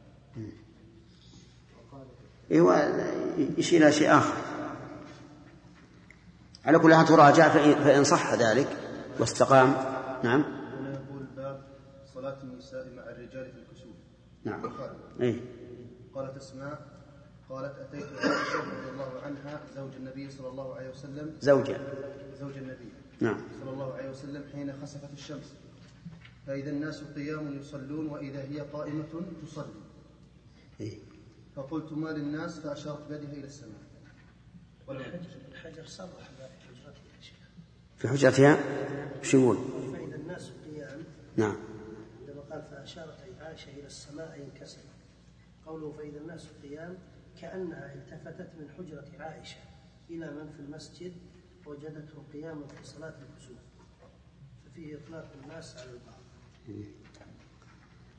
إيوه يشير إلى شيء آخر. على كل حال تراجع فإن صح ذلك واستقام. نعم. هنا يقول باب صلاة النساء مع الرجال في الكسوف. نعم. إيه. قالت أسماء قالت أتيت عائشة رضي الله عنها زوج النبي صلى الله عليه وسلم زوجة زوج النبي نعم صلى الله عليه وسلم حين خسفت الشمس فإذا الناس قيام يصلون وإذا هي قائمة تصلي. إيه. فقلت ما للناس فأشارت بيدها إلى السماء. الحجر صرح في حجرتها في حجرتها شو يقول؟ فإذا الناس قيام. نعم. عندما قال فأشارت عائشة إلى السماء ينكسر. قوله فإذا الناس قيام كأنها التفتت من حجرة عائشة إلى من في المسجد وجدته قياما في صلاة الكسوف، ففيه إطلاق الناس على البعض.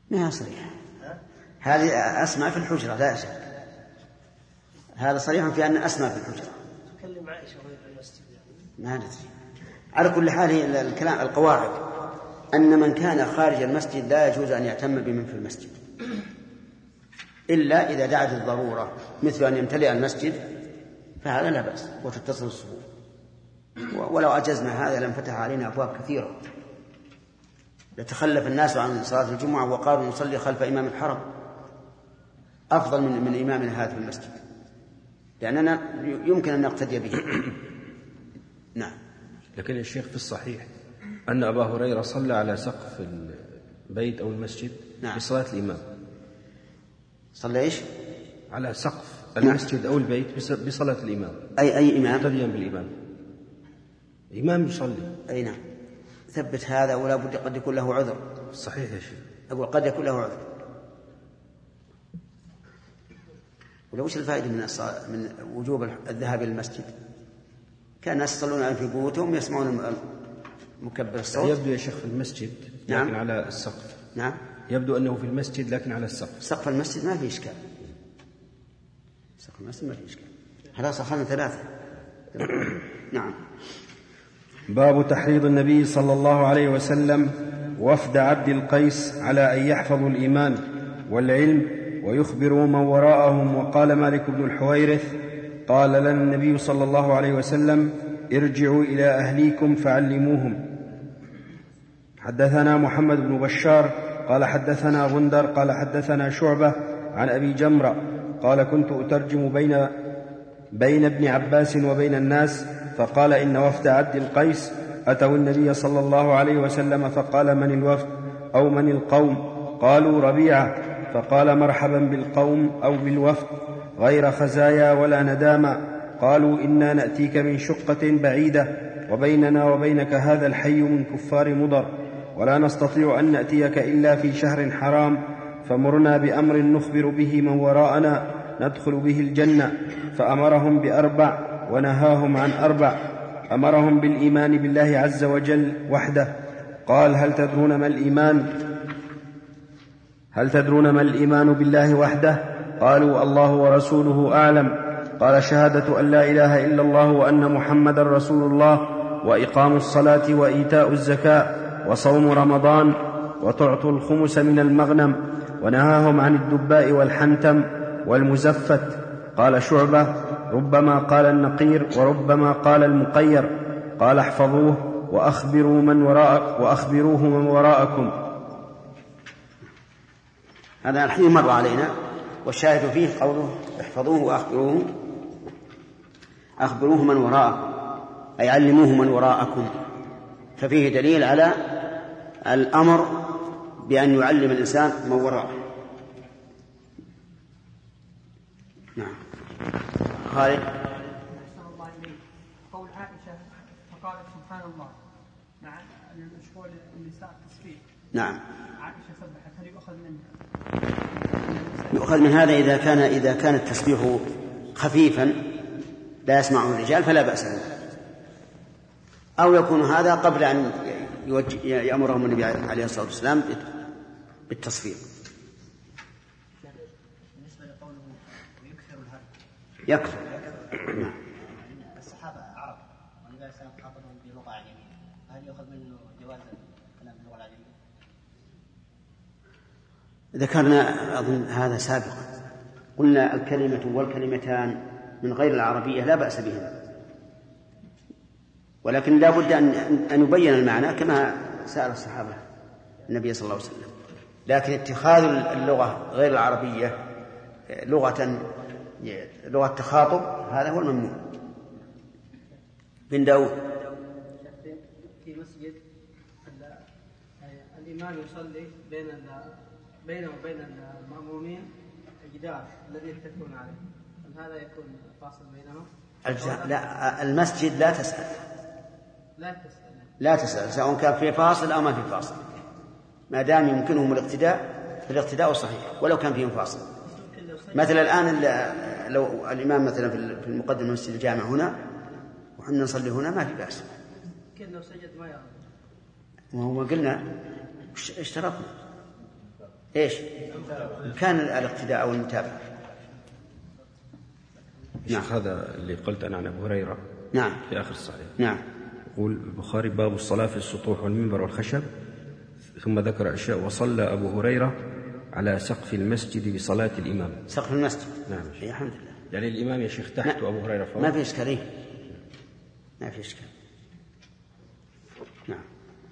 ما صريح، هذه أسمع في الحجرة لا شك، هذا صريح في أن أسمع في الحجرة. تكلم عائشة غير المسجد ما ندري. على كل حال هي الكلام القواعد أن من كان خارج المسجد لا يجوز أن يهتم بمن في المسجد إلا إذا دعت الضرورة، مثل أن يمتلئ المسجد فهذا لا بأس وتتصل الصفوف. ولو أجزنا هذا لانفتح علينا أبواب كثيرة، لتخلف الناس عن صلاة الجمعة وقالوا نصلي خلف إمام الحرم أفضل من, من إمامنا هذا في المسجد، لأننا يمكن أن نقتدي به. نعم. لكن الشيخ في الصحيح أن أبا هريرة صلى على سقف البيت أو المسجد نعم. في صلاة الإمام. صلى إيش؟ على سقف المسجد أو البيت بصلاة الإمام. أي أي إمام؟ مقتديا بالإمام، إمام يصلي. أي نعم. ثبت هذا ولا بد قد يكون له عذر. صحيح يا شيخ. أقول قد يكون له عذر. ولا وش الفائدة من من وجوب الذهاب إلى المسجد؟ كان الناس يصلون في بيوتهم يسمعون مكبر الصوت. يبدو يا شيخ في المسجد لكن نعم. على السقف. نعم. يبدو أنه في المسجد لكن على السقف. سقف المسجد ما فيه إشكال. سقف المسجد ما فيه إشكال. خلاص أخذنا ثلاثة. نعم. باب تحريض النبي صلى الله عليه وسلم وفد عبد القيس على أن يحفظوا الإيمان والعلم ويخبروا من وراءهم. وقال مالك بن الحويرث قال لنا النبي صلى الله عليه وسلم ارجعوا إلى أهليكم فعلموهم. حدثنا محمد بن بشار قال حدثنا غندر قال حدثنا شعبة عن أبي جمرة قال كنت أترجم بين بين ابن عباس وبين الناس، فقال إن وفد عبد القيس أتوا النبي صلى الله عليه وسلم فقال من الوفد أو من القوم؟ قالوا ربيعة، فقال مرحبا بالقوم أو بالوفد غير خزايا ولا ندامة. قالوا إنا نأتيك من شقة بعيدة وبيننا وبينك هذا الحي من كفار مضر، ولا نستطيع أن نأتيك إلا في شهر حرام، فمرنا بأمر نخبر به من وراءنا ندخل به الجنة. فأمرهم بأربع ونهاهم عن أربع. أمرهم بالإيمان بالله عز وجل وحده. قال هل تدرون ما الإيمان؟ هل تدرون ما الإيمان بالله وحده؟ قالوا الله ورسوله أعلم. قال شهادة أن لا إله إلا الله وأن محمد رسول الله، وإقام الصلاة وإيتاء الزكاة وصوم رمضان وتعطوا الخمس من المغنم. ونهاهم عن الدباء والحنتم والمزفت. قال شعبة ربما قال النقير وربما قال المقير. قال احفظوه وأخبروا من وراء وأخبروه من وراءكم. هذا الحين مر علينا، والشاهد فيه قوله احفظوه وأخبروه أخبروه من وراءكم، أي علموه من وراءكم. ففيه دليل على الأمر بأن يعلم الإنسان من وراءه. نعم. خالد. قول عائشة فقالت سبحان الله مع المشهور النساء التصفيق. نعم. عائشة سبحت، هل يؤخذ منها؟ يؤخذ من هذا إذا كان إذا كان التسبيح خفيفا لا يسمعه الرجال فلا بأس به، أو يكون هذا قبل أن يأمرهم النبي عليه الصلاة والسلام بالتصفيق. بالنسبة لقوله ويكثر الهرب يكثر. الصحابة عرب والنبي عليه الصلاة والسلام خاطبهم بلغة أعجمية، هل يؤخذ منه جواز الكلام باللغة الأعجمية؟ ذكرنا أظن هذا سابقا، قلنا الكلمة والكلمتان من غير العربية لا بأس بهما، ولكن لا بد أن يبين المعنى كما سأل الصحابة النبي صلى الله عليه وسلم. لكن اتخاذ اللغة غير العربية لغة لغة تخاطب هذا هو الممنوع. بن داود. في مسجد الإمام يصلي بين بينه وبين المأمومين جدار الذي يتكون عليه، هل هذا يكون فاصل بينهم؟ لا، المسجد لا تسأل لا تسأل لا تسأل سواء كان في فاصل أو ما في فاصل، ما دام يمكنهم الاقتداء فالاقتداء صحيح ولو كان فيهم فاصل. مثلا الآن لو الإمام مثلا في المقدمة مسجد الجامع هنا وحنا نصلي هنا ما في بأس. كل لو سجد ما يعرف. وهو قلنا اشترطنا إيش كان الاقتداء أو المتابعة. نعم. هذا اللي قلت أنا عن أبو هريرة. نعم. في آخر الصحيح. نعم. يقول البخاري: باب الصلاة في السطوح والمنبر والخشب. ثم ذكر أشياء: وصلى أبو هريرة على سقف المسجد بصلاة الإمام. سقف المسجد. نعم. إيه الحمد لله. يعني الإمام يا شيخ تحت وأبو هريرة فوق. ما في إشكالية. ما في إشكال. نعم.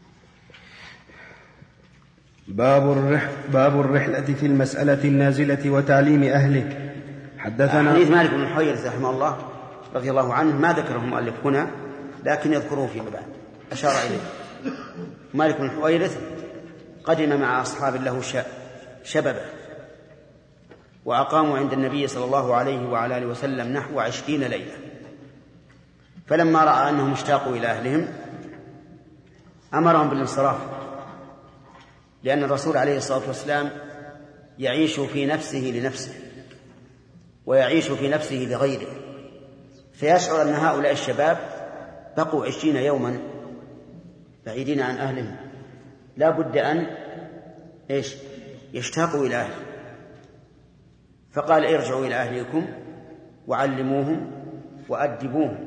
باب الرح باب الرحلة في المسألة النازلة وتعليم أهله. حدثنا حديث مالك بن الحويرث رحمه الله رضي الله عنه ما ذكره المؤلف هنا، لكن يذكره فيما بعد، أشار إليه. مالك بن الحويرث قدم مع أصحاب له شببه، وأقاموا عند النبي صلى الله عليه وعلى آله وسلم نحو عشرين ليلة. فلما رأى أنهم اشتاقوا إلى أهلهم أمرهم بالانصراف، لأن الرسول عليه الصلاة والسلام يعيش في نفسه لنفسه ويعيش في نفسه لغيره، فيشعر أن هؤلاء الشباب بقوا عشرين يوما بعيدين عن أهلهم، لا بد أن إيش يشتاقوا إلى أهلهم. فقال: ارجعوا إلى أهلكم وعلموهم وأدبوهم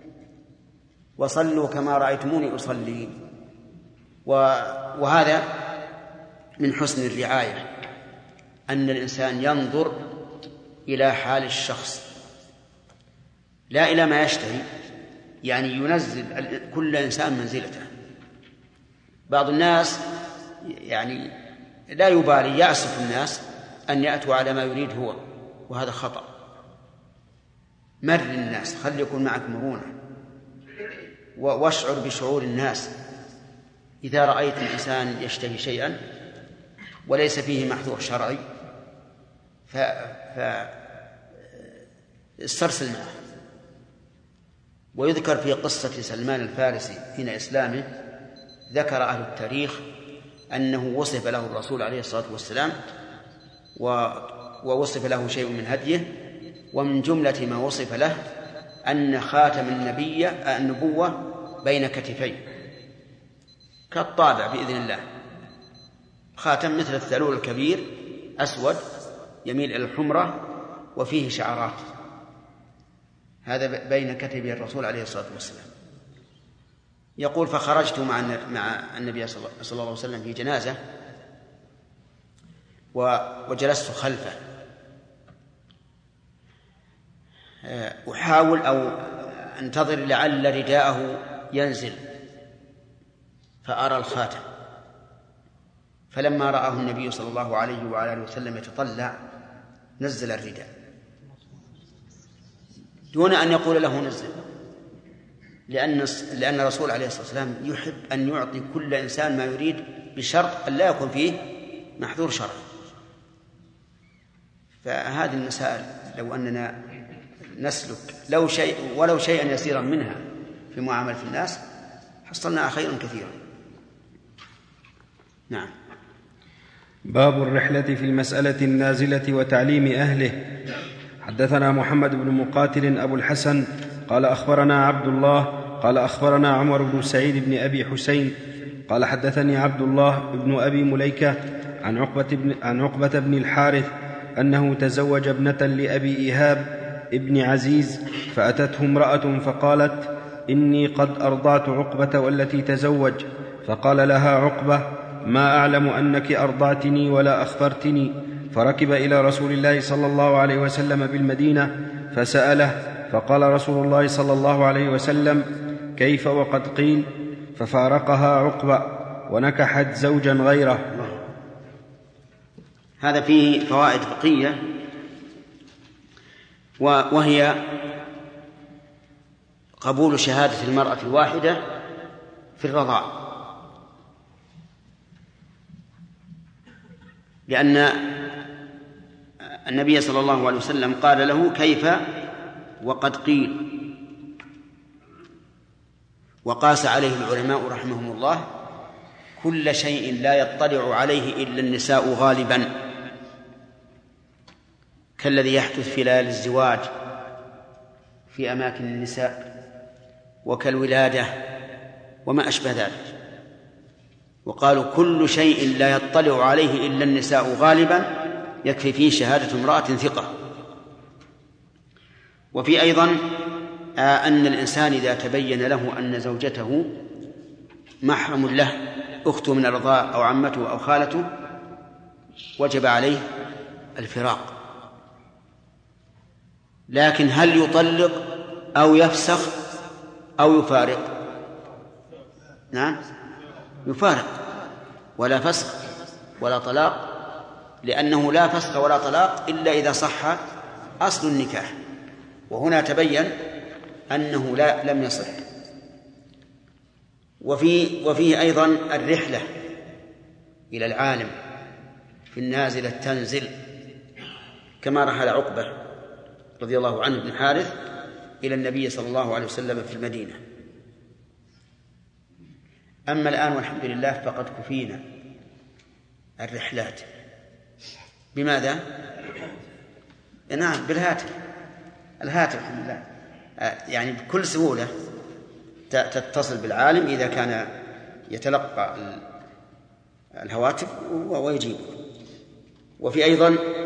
وصلوا كما رأيتموني أصلي. وهذا من حسن الرعاية، أن الإنسان ينظر إلى حال الشخص لا إلى ما يشتهي، يعني ينزل كل إنسان منزلته. بعض الناس يعني لا يبالي، يأسف الناس أن يأتوا على ما يريد هو، وهذا خطأ. مر الناس، خلي يكون معك مرونة، واشعر بشعور الناس. إذا رأيت الإنسان يشتهي شيئا وليس فيه محذور شرعي فاسترسل معه. ويذكر في قصة سلمان الفارسي حين إسلامه، ذكر أهل التاريخ أنه وصف له الرسول عليه الصلاة والسلام ووصف له شيء من هديه، ومن جملة ما وصف له أن خاتم النبي النبوة بين كتفيه كالطابع بإذن الله، خاتم مثل الثلول الكبير أسود يميل إلى الحمرة وفيه شعرات، هذا بين كتفي الرسول عليه الصلاة والسلام. يقول: فخرجت مع مع النبي صلى الله عليه وسلم في جنازة وجلست خلفه، أحاول أو أنتظر لعل رداءه ينزل فأرى الخاتم. فلما رآه النبي صلى الله عليه وعلى آله وسلم يتطلع نزل الرداء دون أن يقول له نزل، لأن لأن الرسول عليه الصلاة والسلام يحب أن يعطي كل إنسان ما يريد بشرط أن لا يكون فيه محذور شرعي. فهذه المسائل لو أننا نسلك لو شيء ولو شيئا يسيرا منها في معاملة الناس حصلنا خيرا كثيرا. نعم. باب الرحلة في المسألة النازلة وتعليم أهله. حدثنا محمد بن مقاتل أبو الحسن قال أخبرنا عبد الله قال أخبرنا عمر بن سعيد بن أبي حسين قال حدثني عبد الله بن أبي مليكة عن عقبة بن, عن عقبة بن الحارث أنه تزوج ابنة لأبي إيهاب ابن عزيز، فأتته امرأة فقالت: إني قد أرضعت عقبة والتي تزوج. فقال لها عقبة: ما أعلم أنك أرضعتني ولا أخبرتني. فركب إلى رسول الله صلى الله عليه وسلم بالمدينة فسأله، فقال رسول الله صلى الله عليه وسلم: كيف وقد قيل؟ ففارقها عقبة ونكحت زوجا غيره. هذا فيه فوائد فقهية، وهي قبول شهادة المرأة الواحدة في الرضاع، لأن النبي صلى الله عليه وسلم قال له: كيف وقد قيل. وقاس عليه العلماء رحمهم الله كل شيء لا يطلع عليه إلا النساء غالبا، كالذي يحدث في ليالي الزواج في أماكن النساء، وكالولادة وما أشبه ذلك. وقالوا كل شيء لا يطلع عليه إلا النساء غالبا يكفي فيه شهادة امرأة ثقة. وفي أيضا أن الإنسان إذا تبين له أن زوجته محرم له، أخته من الرضاع أو عمته أو خالته، وجب عليه الفراق. لكن هل يطلق أو يفسخ أو يفارق؟ نعم، يفارق، ولا فسخ ولا طلاق، لأنه لا فسخ ولا طلاق إلا إذا صح أصل النكاح، وهنا تبين أنه لا لم يصح. وفي وفيه أيضا الرحلة إلى العالم في النازلة تنزل، كما رحل عقبة رضي الله عنه بن حارث إلى النبي صلى الله عليه وسلم في المدينة. أما الآن والحمد لله فقد كفينا الرحلات. بماذا؟ نعم، بالهاتف. الهاتف الحمد لله يعني بكل سهولة تتصل بالعالم إذا كان يتلقى الهواتف ويجيب. وفي أيضا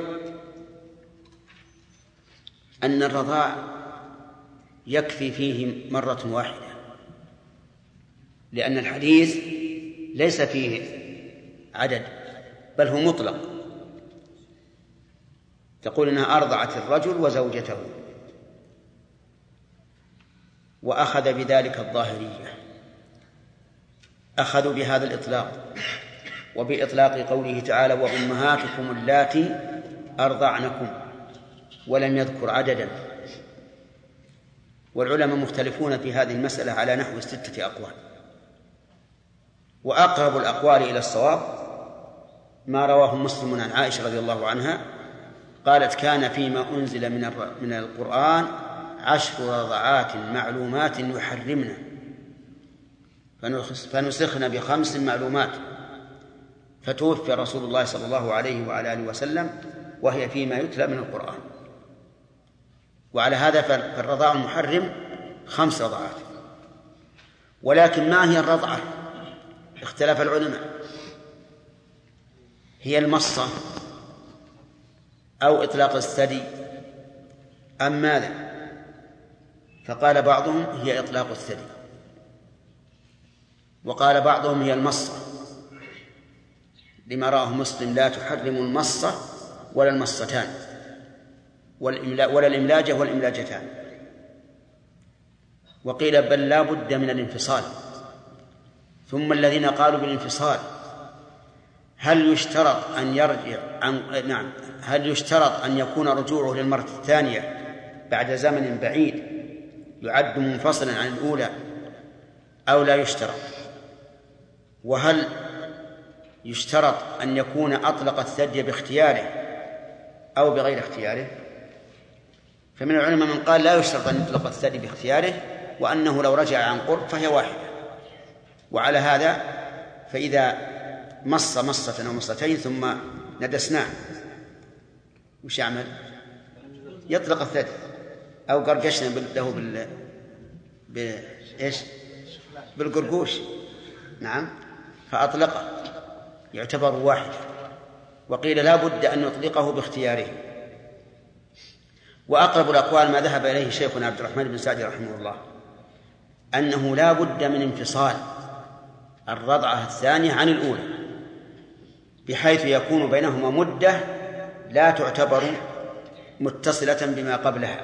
أن الرضاع يكفي فيه مرة واحدة، لأن الحديث ليس فيه عدد بل هو مطلق. تقول إنها أرضعت الرجل وزوجته، وأخذ بذلك الظاهرية، أخذوا بهذا الإطلاق وبإطلاق قوله تعالى وأمهاتكم اللاتي أرضعنكم، ولم يذكر عددا. والعلماء مختلفون في هذه المسألة على نحو ستة أقوال، وأقرب الأقوال إلى الصواب ما رواه مسلم عن عائشة رضي الله عنها قالت كان فيما أنزل من القرآن عشر رضعات معلومات يحرمنا فنسخنا بخمس معلومات، فتوفي رسول الله صلى الله عليه وعلى آله وسلم وهي فيما يتلى من القرآن. وعلى هذا فالرضاع المحرم خمس رضعات. ولكن ما هي الرضعة؟ اختلف العلماء، هي المصة أو إطلاق الثدي أم ماذا؟ فقال بعضهم هي إطلاق الثدي، وقال بعضهم هي المصة، لما راه مسلم لا تحرم المصة ولا المصتان ولا الإملاجة والإملاجتان. وقيل بل لا بد من الانفصال. ثم الذين قالوا بالانفصال هل يشترط أن يرجع عن نعم هل يشترط أن يكون رجوعه للمرة الثانية بعد زمن بعيد يعد منفصلا عن الأولى أو لا يشترط؟ وهل يشترط أن يكون أطلق الثدي باختياره أو بغير اختياره؟ فمن العلماء من قال لا يشترط أن يطلق الثدي باختياره، وأنه لو رجع عن قرب فهي واحدة. وعلى هذا فإذا مص مصة أو مصتين ثم ندسناه وش يعمل؟ يطلق الثدي، أو قرقشنا له بال بإيش؟ بالقرقوش، نعم، فأطلقه يعتبر واحد. وقيل لا بد أن يطلقه باختياره. وأقرب الأقوال ما ذهب إليه شيخنا عبد الرحمن بن سعدي رحمه الله أنه لا بد من انفصال الرضعة الثانية عن الأولى، بحيث يكون بينهما مدة لا تعتبر متصلة بما قبلها.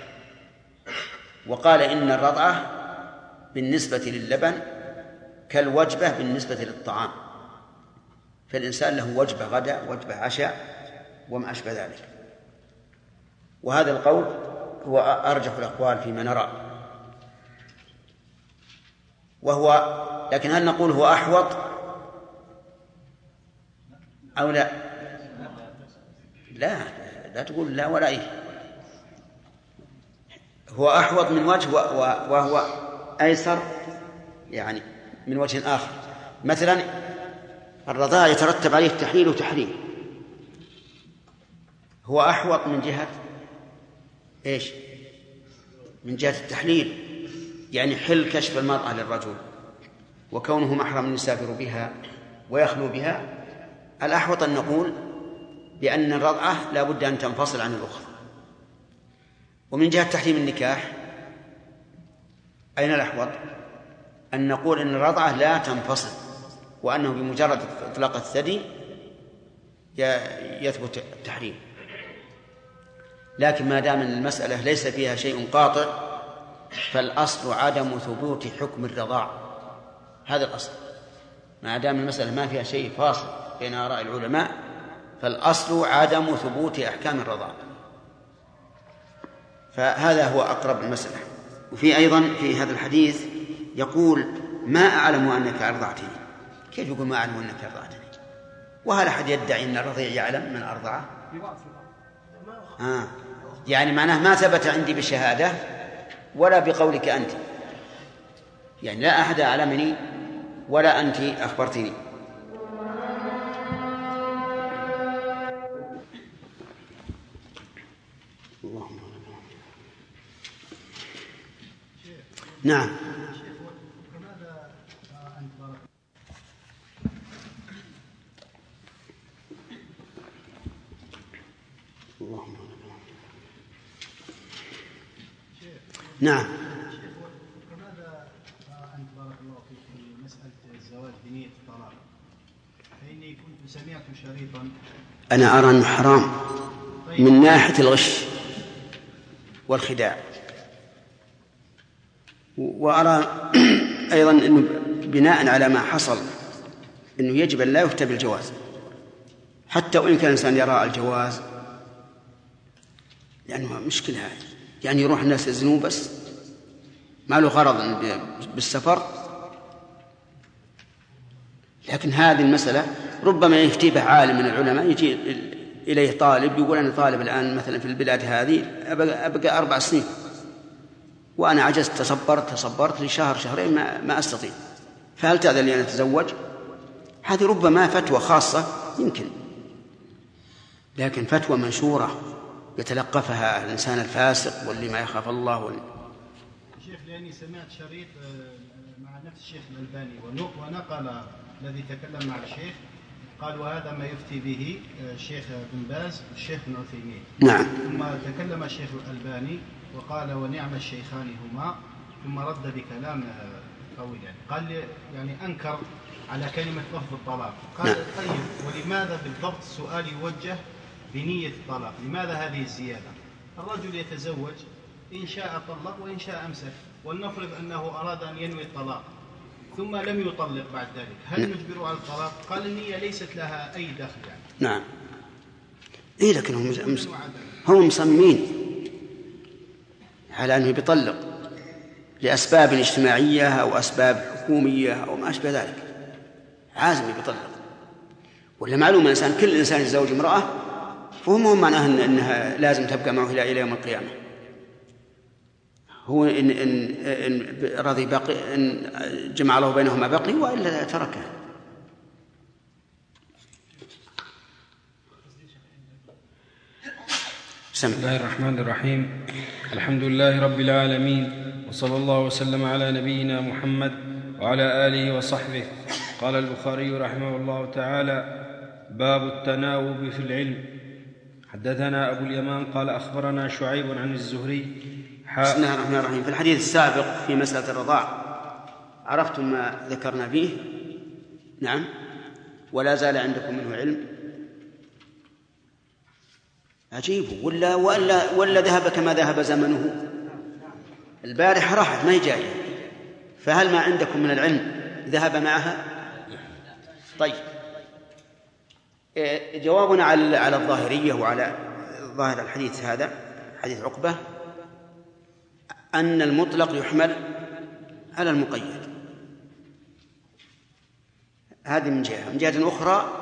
وقال إن الرضعة بالنسبة للبن كالوجبة بالنسبة للطعام، فالإنسان له وجبة غداء وجبة عشاء وما أشبه ذلك. وهذا القول هو أرجح الأقوال فيما نرى. وهو لكن هل نقول هو أحوط أو لا؟ لا لا تقول لا ولا إيه. هو أحوط من وجه وهو أيسر يعني من وجه آخر. مثلا الرضاعة يترتب عليه التحليل وتحريم، هو أحوط من جهة إيش؟ من جهة التحليل، يعني حل كشف المرأة للرجل وكونه محرم يسافر بها ويخلو بها، الأحوط أن نقول بأن الرضعة لا بد أن تنفصل عن الأخرى. ومن جهة تحريم النكاح أين الأحوط؟ أن نقول أن الرضعة لا تنفصل، وأنه بمجرد إطلاق الثدي يثبت التحريم. لكن ما دام المسألة ليس فيها شيء قاطع فالأصل عدم ثبوت حكم الرضاع، هذا الأصل. ما دام المسألة ما فيها شيء فاصل بين آراء العلماء فالأصل عدم ثبوت أحكام الرضاع، فهذا هو أقرب المسألة. وفي أيضا في هذا الحديث يقول ما أعلم أنك أرضعتني. كيف يقول ما أعلم أنك أرضعتني؟ وهل أحد يدعي أن الرضيع يعلم من أرضعه؟ آه. يعني معناه ما ثبت عندي بشهادة ولا بقولك أنت، يعني لا أحد أعلمني ولا أنت أخبرتني. نعم. نعم. لماذا أنت بارك الله فيك في مسألة الزواج بنية الطلاق؟ فإني كنت سمعت شريطا. أنا أرى أنه حرام من ناحية الغش والخداع، وأرى أيضا أنه بناء على ما حصل أنه يجب أن لا يفتى بالجواز، حتى وإن كان الإنسان يرى الجواز، لأنه مشكلة هذه، يعني يروح الناس يزنوا بس ما له غرض بالسفر. لكن هذه المسألة ربما يفتي به عالم من العلماء، يجي إليه طالب يقول أنا طالب الآن مثلا في البلاد هذه أبقى, أبقى أربع سنين وأنا عجزت، تصبرت تصبرت لشهر شهرين ما, ما أستطيع، فهل تأذن لي أن أتزوج؟ هذه ربما فتوى خاصة يمكن، لكن فتوى منشورة يتلقفها الإنسان الفاسق واللي ما يخاف الله وال... شيخ، لأني سمعت شريط مع نفس الشيخ الألباني ونقل الذي تكلم مع الشيخ قال وهذا ما يفتي به الشيخ بن باز والشيخ بن عثيمين. نعم. ثم تكلم الشيخ الألباني وقال ونعم الشيخان هما، ثم رد بكلام قوي، يعني قال يعني أنكر على كلمة لفظ الطلاق. قال نعم. طيب ولماذا بالضبط السؤال يوجه بنية الطلاق؟ لماذا هذه الزيادة؟ الرجل يتزوج إن شاء طلق وإن شاء أمسك، ولنفرض أنه أراد أن ينوي الطلاق ثم لم يطلق بعد ذلك، هل نجبره على الطلاق؟ قال النية ليست لها أي دخل يعني. نعم. إيه لكن هم مس... هم مصممين على أنه بيطلق لأسباب اجتماعية أو أسباب حكومية أو ما أشبه ذلك، عازم يطلق. ولا معلوم الإنسان كل إنسان يتزوج امرأة فهم هم معناه أنها لازم تبقى معه إلى يوم القيامة. هو إن, إن, إن رضي باقي إن جمع الله بينهما بقي وإلا تركه. بسم الله الرحمن الرحيم. الحمد لله رب العالمين، وصلى الله وسلم على نبينا محمد وعلى آله وصحبه. قال البخاري رحمه الله تعالى: باب التناوب في العلم. حدثنا أبو اليمان قال أخبرنا شعيب عن الزهري. بسم الله الرحمن الرحيم. في الحديث السابق في مسألة الرضاع عرفتم ما ذكرنا فيه؟ نعم. ولا زال عندكم منه علم؟ عجيب. ولا, ولا, ولا ذهب كما ذهب زمنه؟ البارحة راحت ما هي جاية، فهل ما عندكم من العلم ذهب معها؟ طيب، جوابنا على على الظاهرية وعلى ظاهر الحديث هذا حديث عقبة أن المطلق يحمل على المقيد. هذه من جهة. من جهة أخرى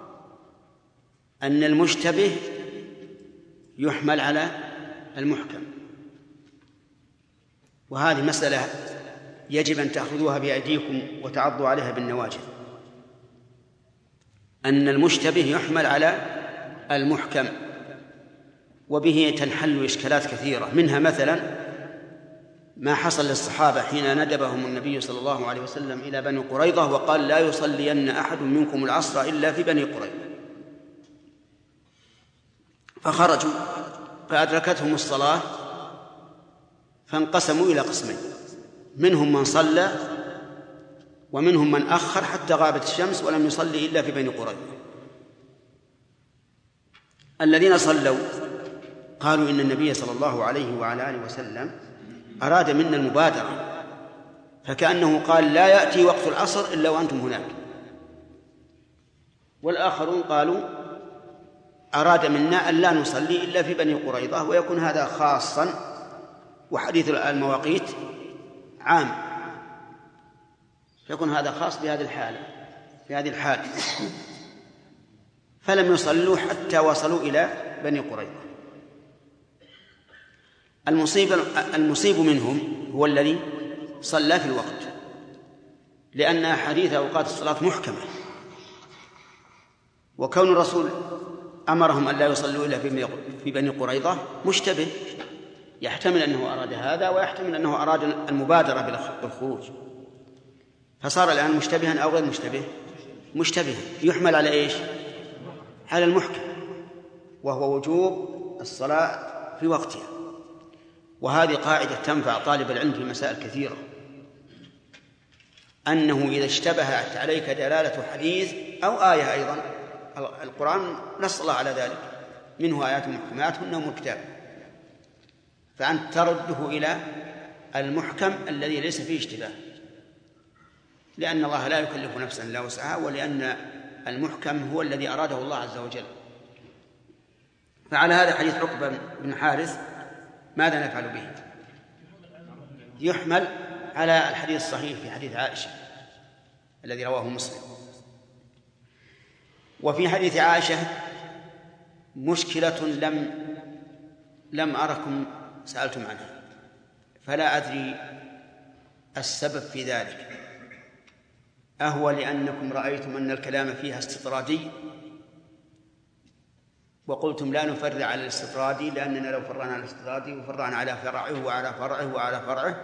أن المشتبه يحمل على المحكم، وهذه مسألة يجب أن تأخذوها بأيديكم وتعضوا عليها بالنواجذ، أن المشتبه يحمل على المحكم، وبه تنحل إشكالات كثيرة. منها مثلا ما حصل للصحابة حين ندبهم النبي صلى الله عليه وسلم إلى بني قريظة وقال لا يصلين أحد منكم العصر إلا في بني قريظة، فخرجوا فأدركتهم الصلاة فانقسموا إلى قسمين، منهم من صلى ومنهم من أخر حتى غابت الشمس ولم يصلي إلا في بني قريظة. الذين صلوا قالوا إن النبي صلى الله عليه وعلى آله وسلم أراد منا المبادرة، فكأنه قال لا يأتي وقت العصر إلا وأنتم هناك. والآخرون قالوا أراد منا أن لا نصلي إلا في بني قريظة، ويكون هذا خاصا وحديث المواقيت عام، يكون هذا خاص بهذه الحالة في هذه الحالة فلم يصلوا حتى وصلوا إلى بني قريظة. المصيب المصيب منهم هو الذي صلى في الوقت، لأن أحاديث أوقات الصلاة محكمة، وكون الرسول أمرهم أن لا يصلوا إلا في بني قريظة مشتبه، يحتمل أنه أراد هذا ويحتمل أنه أراد المبادرة بالخروج، فصار الآن مشتبها أو غير مشتبه؟ مشتبه. يحمل على إيش؟ على المحكم، وهو وجوب الصلاة في وقتها. وهذه قاعدة تنفع طالب العلم في مسائل كثيرة، أنه إذا اشتبهت عليك دلالة حديث أو آية، أيضا القرآن نص الله على ذلك، منه آيات محكمات هن أم الكتاب، فأنت ترده إلى المحكم الذي ليس فيه اشتباه، لأن الله لا يكلف نفسا إلا وسعها، ولأن المحكم هو الذي أراده الله عز وجل. فعلى هذا حديث عقبة بن حارث ماذا نفعل به؟ يحمل على الحديث الصحيح في حديث عائشة الذي رواه مسلم. وفي حديث عائشة مشكلة لم لم أركم سألتم عنها، فلا أدري السبب في ذلك، أهو لأنكم رأيتم أن الكلام فيها استطرادي وقلتم لا نفرع على الاستطرادي، لأننا لو فرعنا على الاستطرادي وفرعنا على فرعه وعلى فرعه وعلى فرعه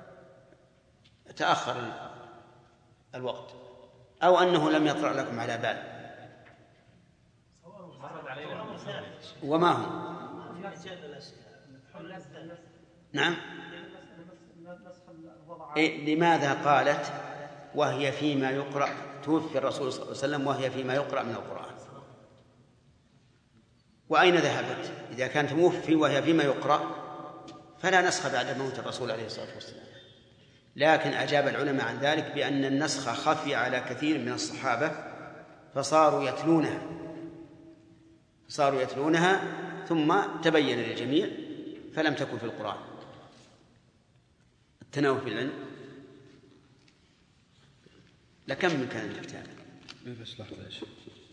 تأخر الوقت، أو أنه لم يطرأ لكم على بال. وما هو؟ نعم. إيه لماذا قالت وهي فيما يقرأ، توفي الرسول صلى الله عليه وسلم وهي فيما يقرأ من القرآن؟ وأين ذهبت؟ إذا كانت موفي وهي فيما يقرأ فلا نسخ بعد موت الرسول عليه الصلاة والسلام. لكن أجاب العلماء عن ذلك بأن النسخ خفي على كثير من الصحابة فصاروا يتلونها صاروا يتلونها ثم تبين للجميع فلم تكن في القرآن. التناوب في العلم لكم من كان الكتاب؟ بس لحظة إيش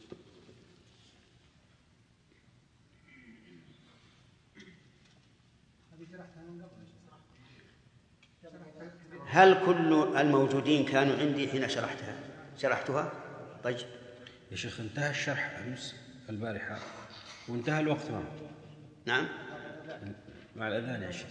هل كل الموجودين كانوا عندي حين شرحتها شرحتها؟ طيب يا شيخ انتهى الشرح أمس البارحة وانتهى الوقت معه. نعم مع الأذان يا شيخ.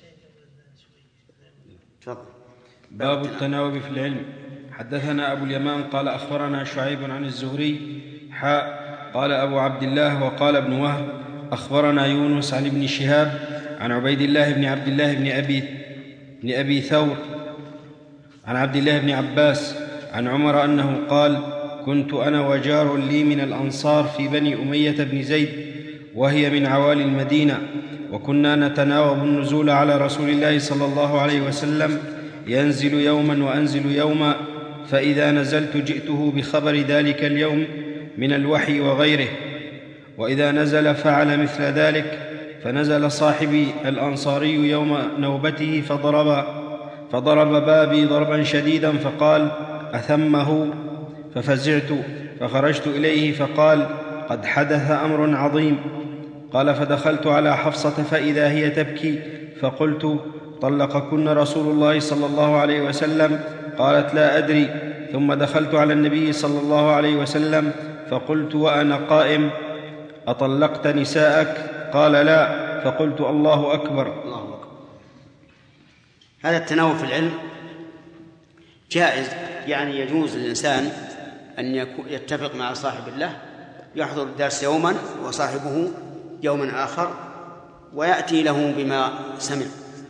تفضل. باب التناوب في العلم. حدثنا أبو اليمان قال أخبرنا شعيب عن الزهري حاء قال أبو عبد الله وقال ابن وهب أخبرنا يونس عن ابن شهاب عن عبيد الله بن عبد الله بن أبي, بن أبي ثور عن عبد الله بن عباس عن عمر أنه قال كنت أنا وجار لي من الأنصار في بني أمية بن زيد وهي من عوالي المدينة، وكنا نتناوب النزول على رسول الله صلى الله عليه وسلم ينزل يوما وأنزل يوما، فإذا نزلت جئته بخبر ذلك اليوم من الوحي وغيره، وإذا نزل فعل مثل ذلك. فنزل صاحبي الأنصاري يوم نوبته فضرب, فضرب بابي ضربا شديدا فقال أثمه، ففزعت فخرجت إليه فقال قد حدث أمر عظيم. قال فدخلت على حفصة فإذا هي تبكي، فقلت طلقكن رسول الله صلى الله عليه وسلم؟ قالت لا أدري. ثم دخلت على النبي صلى الله عليه وسلم فقلت وأنا قائم أطلقت نساءك؟ قال لا. فقلت الله أكبر. الله أكبر. هذا التناوب في العلم جائز، يعني يجوز للإنسان أن يتفق مع صاحب الله يحضر الدرس يوما وصاحبه يوما آخر ويأتي له بما سمع.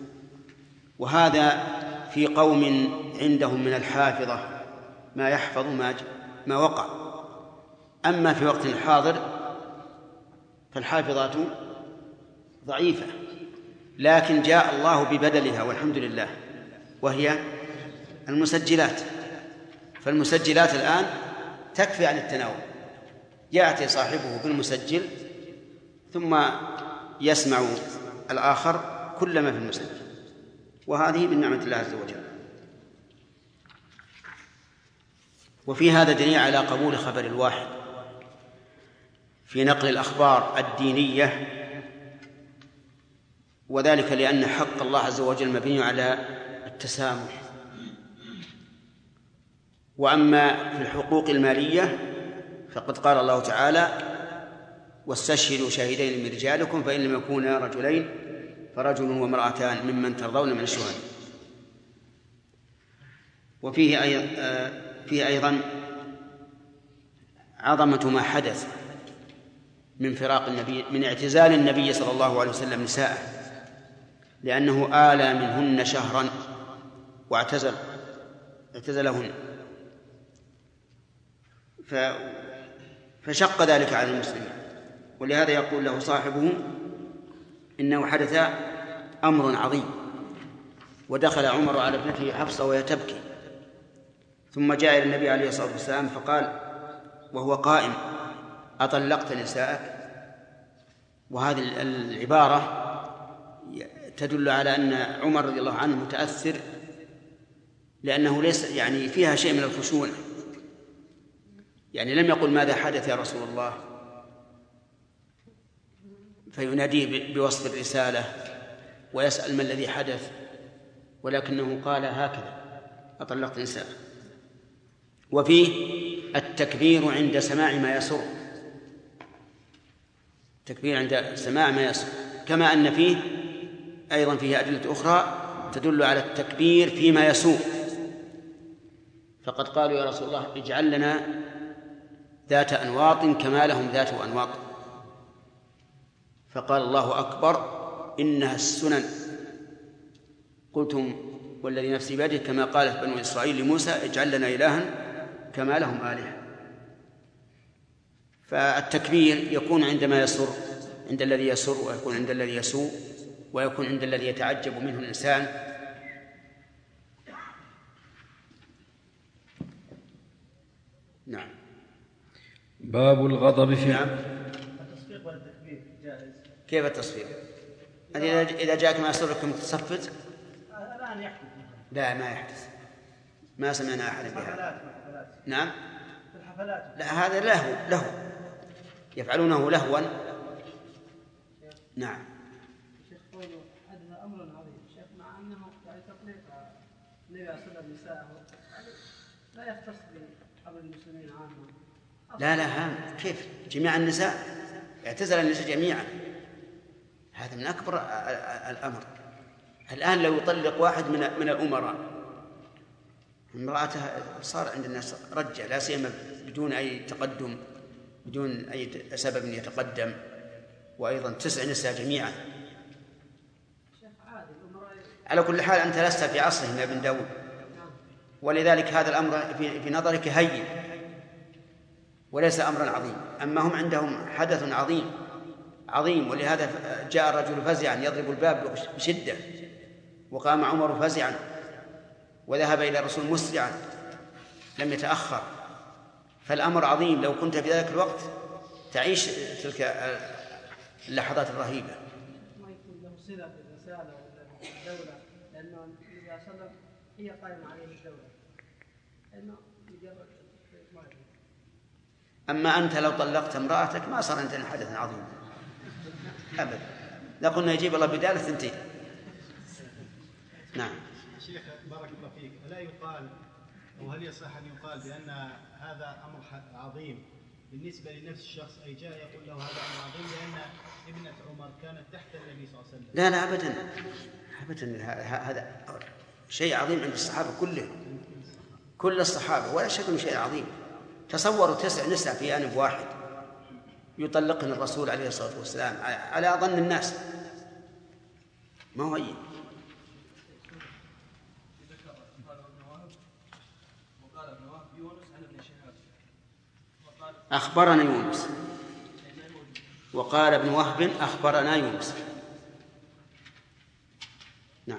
وهذا في قوم عندهم من الحافظة ما يحفظ ما, ما وقع. أما في وقت الحاضر فالحافظات ضعيفة، لكن جاء الله ببدلها والحمد لله، وهي المسجلات. فالمسجلات الآن تكفي عن التناول، يأتي صاحبه بالمسجل ثم يسمع الآخر كل ما في المسجل، وهذه من نعمة الله عز وجل. وفي هذا دليل على قبول خبر الواحد في نقل الأخبار الدينية، وذلك لأن حق الله عز وجل مبني على التسامح. وأما في الحقوق المالية فقد قال الله تعالى: واستشهدوا شاهدين من رجالكم فإن لم يكونا رجلين فرجل وامرأتان ممن ترضون من الشهداء. وفيه فيه أيضا عظمة ما حدث من فراق النبي، من اعتزال النبي صلى الله عليه وسلم نساءه، لأنه آلى منهن شهرا واعتزل اعتزلهن، فشق ذلك على المسلمين. ولهذا يقول له صاحبه: إنه حدث أمر عظيم. ودخل عمر على ابنته حفصة وهي تبكي، ثم جاء إلى النبي عليه الصلاة والسلام فقال وهو قائم: أطلقت نساءك؟ وهذه العبارة تدل على أن عمر رضي الله عنه متأثر، لأنه ليس يعني فيها شيء من الخشونة، يعني لم يقل ماذا حدث يا رسول الله فيناديه بوصف الرسالة ويسأل ما الذي حدث، ولكنه قال هكذا: أطلقت نساء. وفيه التكبير عند سماع ما يسر، التكبير عند سماع ما يسر، كما أن فيه أيضا فيه أدلة أخرى تدل على التكبير فيما يسوء. فقد قالوا يا رسول الله اجعل لنا ذات أنواط كما لهم ذات أنواط، فقال الله أكبر إنها السنن. قلتم والذي نفسي بيده كما قالت بنو إسرائيل لموسى اجعل لنا إلها كما لهم آلهة. فالتكبير يكون عندما يسر، عند الذي يسر، ويكون عند الذي يسوء، ويكون عند الذي يتعجب منه الإنسان. نعم. باب الغضب في نعم. التصفيق والتكبير جائز. كيف التصفيق؟ إذا جاءك ما يسركم تصفت؟ الآن يحدث. لا، ما يحدث، ما سمعنا أحد بهذا. نعم. في الحفلات. لا، هذا لهو لهو يفعلونه لهوا. نعم. شيخ قوله هذا أمر عظيم شيخ، مع أنه يعني تطليق النبي صلى الله عليه وسلم نساءه لا يختص بأمر المسلمين عامة. لا لا هام. كيف جميع النساء؟ اعتزل النساء جميعا، هذا من أكبر الأمر. الآن لو يطلق واحد من من الأمراء امرأته صار عند الناس رجة، لا سيما بدون أي تقدم، بدون أي سبب يتقدم، وأيضا تسع نساء جميعا. على كل حال أنت لست في عصرهم يا ابن داود، ولذلك هذا الأمر في نظرك هين وليس أمرا عظيم. أما هم عندهم حدث عظيم عظيم، ولهذا جاء الرجل فزعا يضرب الباب بشدة، وقام عمر فزعا وذهب إلى الرسول مسرعا لم يتأخر. فالأمر عظيم، لو كنت في ذلك الوقت تعيش تلك اللحظات الرهيبة. ما يكون له صلة بالرسالة ولا بالدولة، لأنه النبي صلى الله عليه وسلم هي قائمة عليه الدولة، لأنه مجرد ما يكون. أما أنت لو طلقت امرأتك ما صار عندنا حدث عظيم أبدا، لا قلنا يجيب الله بدالة ثنتين. نعم. شيخ بارك الله فيك، ألا يقال أو هل يصح أن يقال بأن هذا أمر عظيم بالنسبة لنفس الشخص، أي جاء يقول له هذا أمر عظيم لأن ابنة عمر كانت تحت النبي صلى الله عليه وسلم؟ لا لا أبدا أبدا، هذا شيء عظيم عند الصحابة كلهم، كل الصحابة، ولا شك أنه شيء عظيم. تصوروا تسع نساء في آنف واحد يطلقن الرسول عليه الصلاة والسلام على ظن الناس، ما هو هين. أخبرنا يونس، وقال ابن وهب أخبرنا يونس. نعم.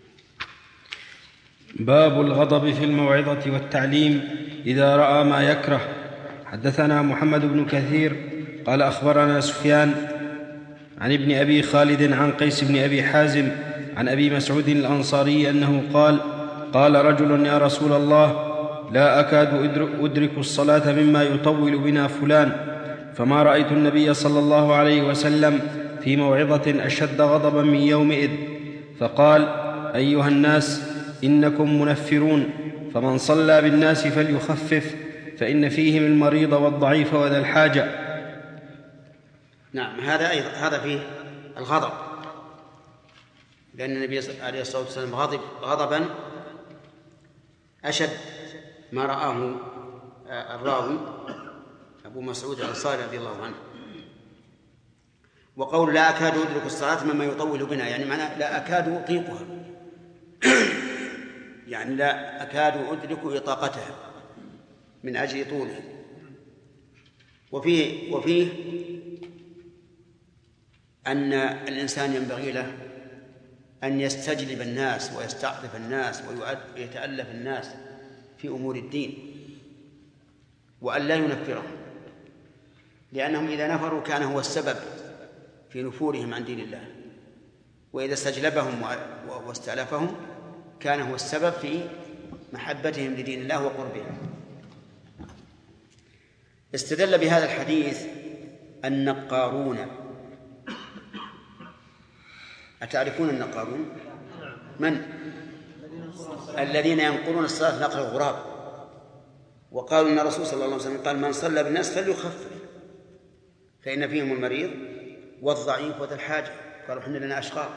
باب الغضب في الموعظة والتعليم إذا رأى ما يكره. حدثنا محمد بن كثير قال أخبرنا سفيان عن ابن أبي خالد عن قيس بن أبي حازم عن أبي مسعود الأنصاري أنه قال: قال رجل: يا رسول الله، لا أكاد أدرك الصلاة مما يطول بنا فلان، فما رأيت النبي صلى الله عليه وسلم في موعظة أشد غضبا من يومئذ. فقال: أيها الناس، إنكم منفرون، فمن صلى بالناس فليخفف، فإن فيهم المريض والضعيف وذا الحاجة. نعم، هذا أيضا هذا فيه الغضب، لأن النبي عليه الصلاة والسلام غضب غضبا أشد ما رآه الراوي أبو مسعود الأنصاري رضي الله عنه. وقول لا أكاد أدرك الصلاة مما يطول بنا، يعني معنى لا أكاد أطيقها يعني لا أكاد أدرك إطاقتها من أجل طولها. وفيه, وفيه أن الإنسان ينبغي له أن يستجلب الناس ويستعطف الناس ويتألف الناس في أمور الدين، وأن لا ينفرهم، لأنهم إذا نفروا كان هو السبب في نفورهم عن دين الله، وإذا استجلبهم واستألفهم كان هو السبب في محبتهم لدين الله وقربهم. استدل بهذا الحديث النقارون. أتعرفون النقارون؟ من؟ الذين ينقلون الصلاة نقل الغراب. وقالوا إن الرسول صلى الله عليه وسلم قال: من صلى بالناس فليخفف، فإن فيهم المريض والضعيف وذا الحاجة. قالوا: إحنا لنا أشغال،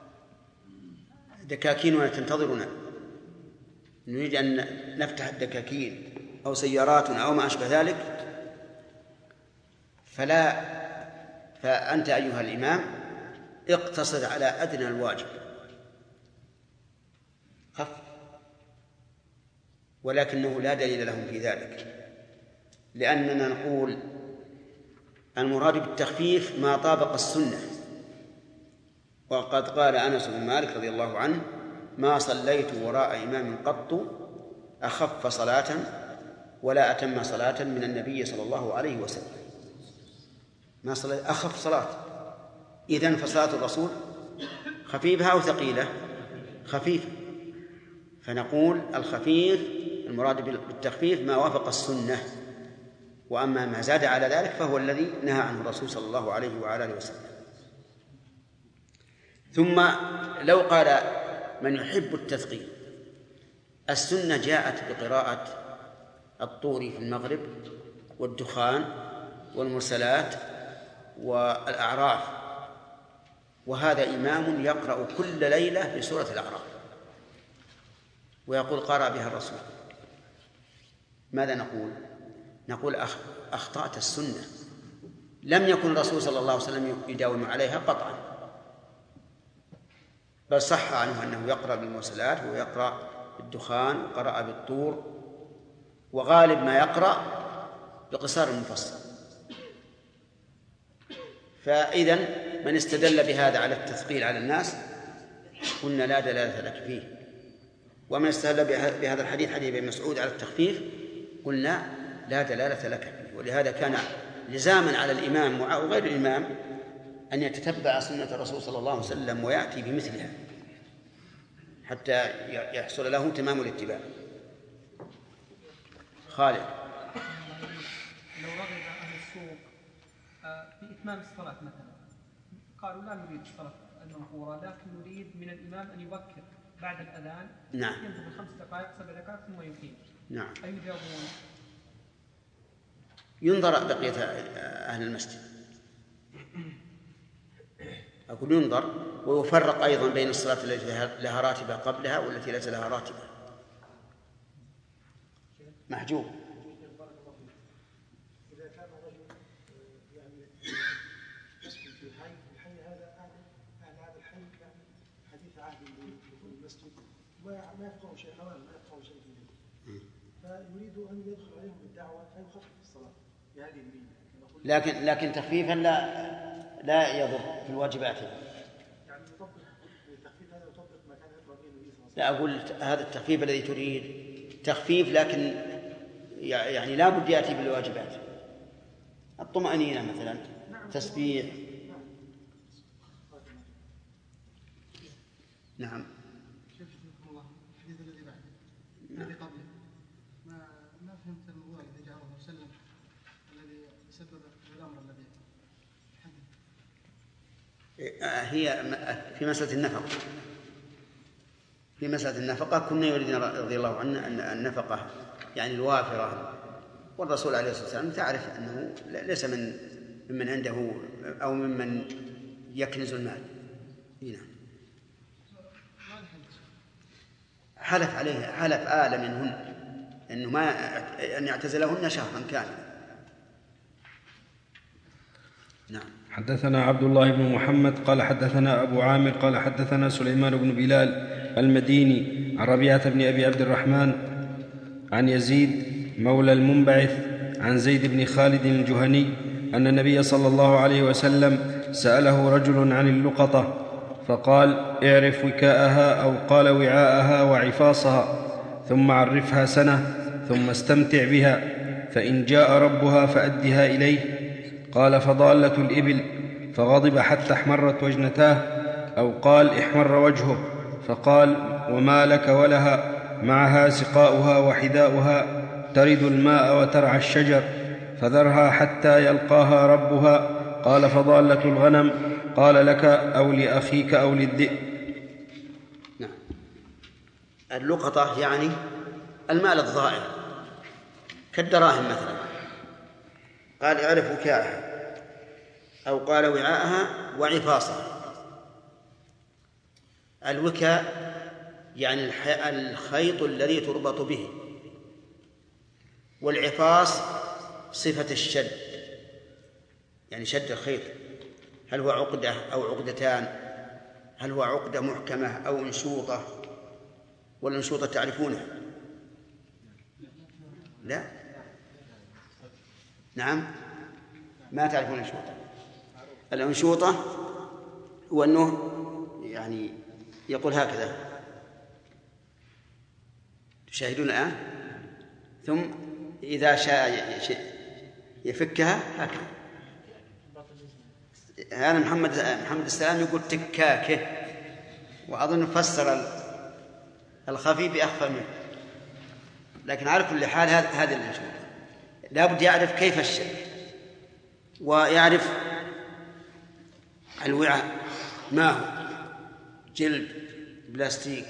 دكاكين تنتظرنا، نريد أن نفتح الدكاكين أو سيارات أو ما أشبه ذلك. فلا فأنت أيها الإمام اقتصر على أدنى الواجب، خف، ولكنه لا دليل لهم في ذلك، لأننا نقول المراد بالتخفيف ما طابق السنة. وقد قال أنس بن مالك رضي الله عنه: ما صليت وراء إمام قط أخف صلاة ولا أتم صلاة من النبي صلى الله عليه وسلم. ما صليت أخف صلاة، إذن فصلاة الرسول خفيفة أو ثقيلة؟ خفيفة. فنقول الخفيف المراد بالتخفيف ما وافق السنة، وأما ما زاد على ذلك فهو الذي نهى عنه الرسول صلى الله عليه وعلى آله وسلم. ثم لو قال من يحب التثقيل، السنة جاءت بقراءة الطور في المغرب والدخان والمرسلات والأعراف، وهذا إمام يقرأ كل ليلة بسورة الأعراف ويقول قرأ بها الرسول. ماذا نقول؟ نقول أخطأت السنة، لم يكن الرسول صلى الله عليه وسلم يداوم عليها قطعا، بل صح عنه أنه يقرأ بالمرسلات ويقرأ بالدخان وقرأ بالطور، وغالب ما يقرأ بقصار المفصل. فإذن من استدل بهذا على التثقيل على الناس قلنا لا دلالة لك فيه، ومن استدل بهذا الحديث حديث ابن مسعود على التخفيف قلنا لا دلالة لك فيه. ولهذا كان لزاما على الإمام وغير الإمام أن يتتبع سنة الرسول صلى الله عليه وسلم ويأتي بمثلها حتى يحصل له تمام الاتباع. خالد. لو رغب أهل السوق في إتمام الصلاة مثلا، قالوا لا نريد الصلاة المنقورة لكن نريد من الإمام أن يبكر بعد الأذان، نعم، ينتظر خمس دقائق سبع دقائق ثم يقيم، نعم، أيجابون؟ ينظر بقية أهل المسجد، أقول ينظر ويفرق أيضا بين الصلاة التي لها راتبة قبلها والتي ليس لها راتبة. محجوب. إذا كان رجل يعني يسكن في حي، الحي هذا أهل هذا الحي يعني حديث عهد بالمسجد ما يفقهوا شيء حرام، ما يفقهوا شيء فيه، فيريد أن يدخل عليهم بالدعوة فيخفف الصلاة بهذه النية. لكن لكن تخفيفا لا لا يضر في الواجبات. يعني يطبق التخفيف هذا يطبق ما كان يقرأ به النبي صلى الله عليه وسلم. لا أقول هذا التخفيف الذي تريد تخفيف لكن يعني لا بد يأتي بالواجبات. الطمأنينة مثلا، تسبيح. نعم. الله الحديث الذي بعده الذي قبله ما ما فهمت الموضوع الذي جاء الله وسلم الذي سبب الأمر الذي هي في مسألة النفقة. في مسألة النفقة كنا يريدنا رضي الله عنه أن النفقة يعني الوافرة، والرسول عليه الصلاة والسلام تعرف أنه ليس من ممن عنده أو ممن يكنز المال. هنا حلف عليه حلف آل منهن أنه ما أن يعتزلهن شهرا كاملا. نعم. حدثنا عبد الله بن محمد قال حدثنا أبو عامر قال حدثنا سليمان بن بلال المديني عن ربيعة بن أبي عبد الرحمن عن يزيد مولى المنبعث عن زيد بن خالد الجهني أن النبي صلى الله عليه وسلم سأله رجل عن اللقطة فقال اعرف وكاءها أو قال وعاءها وعفاصها ثم عرفها سنة ثم استمتع بها فإن جاء ربها فأدها إليه. قال فضالة الإبل فغضب حتى احمرت وجنتاه أو قال احمر وجهه فقال وما لك ولها معها سقاؤها وحذاؤها ترد الماء وترعى الشجر فذرها حتى يلقاها ربها. قال فضالة الغنم قال لك أو لأخيك أو للذئب. نعم. اللقطة يعني المال الضائع كالدراهم مثلا. قال اعرف وكاءها أو قال وعاءها وعفاصها. الوكاء يعني الخيط الذي تربط به، والعفاص صفة الشد يعني شد الخيط، هل هو عقدة أو عقدتان، هل هو عقدة محكمة أو انشوطة، والانشوطة تعرفونها؟ لا. نعم ما تعرفون الانشوطة. الانشوطة هو أنه يعني يقول هكذا، تشاهدون الآن، ثم إذا شاء يفكها هكذا. هذا محمد محمد السلام يقول تكاكه، وأظن فسر الخفي بأخفى منه، لكن على كل حال هذه الانشوطة لا بد يعرف كيف الشيء، ويعرف الوعاء ما هو، جلد، بلاستيك،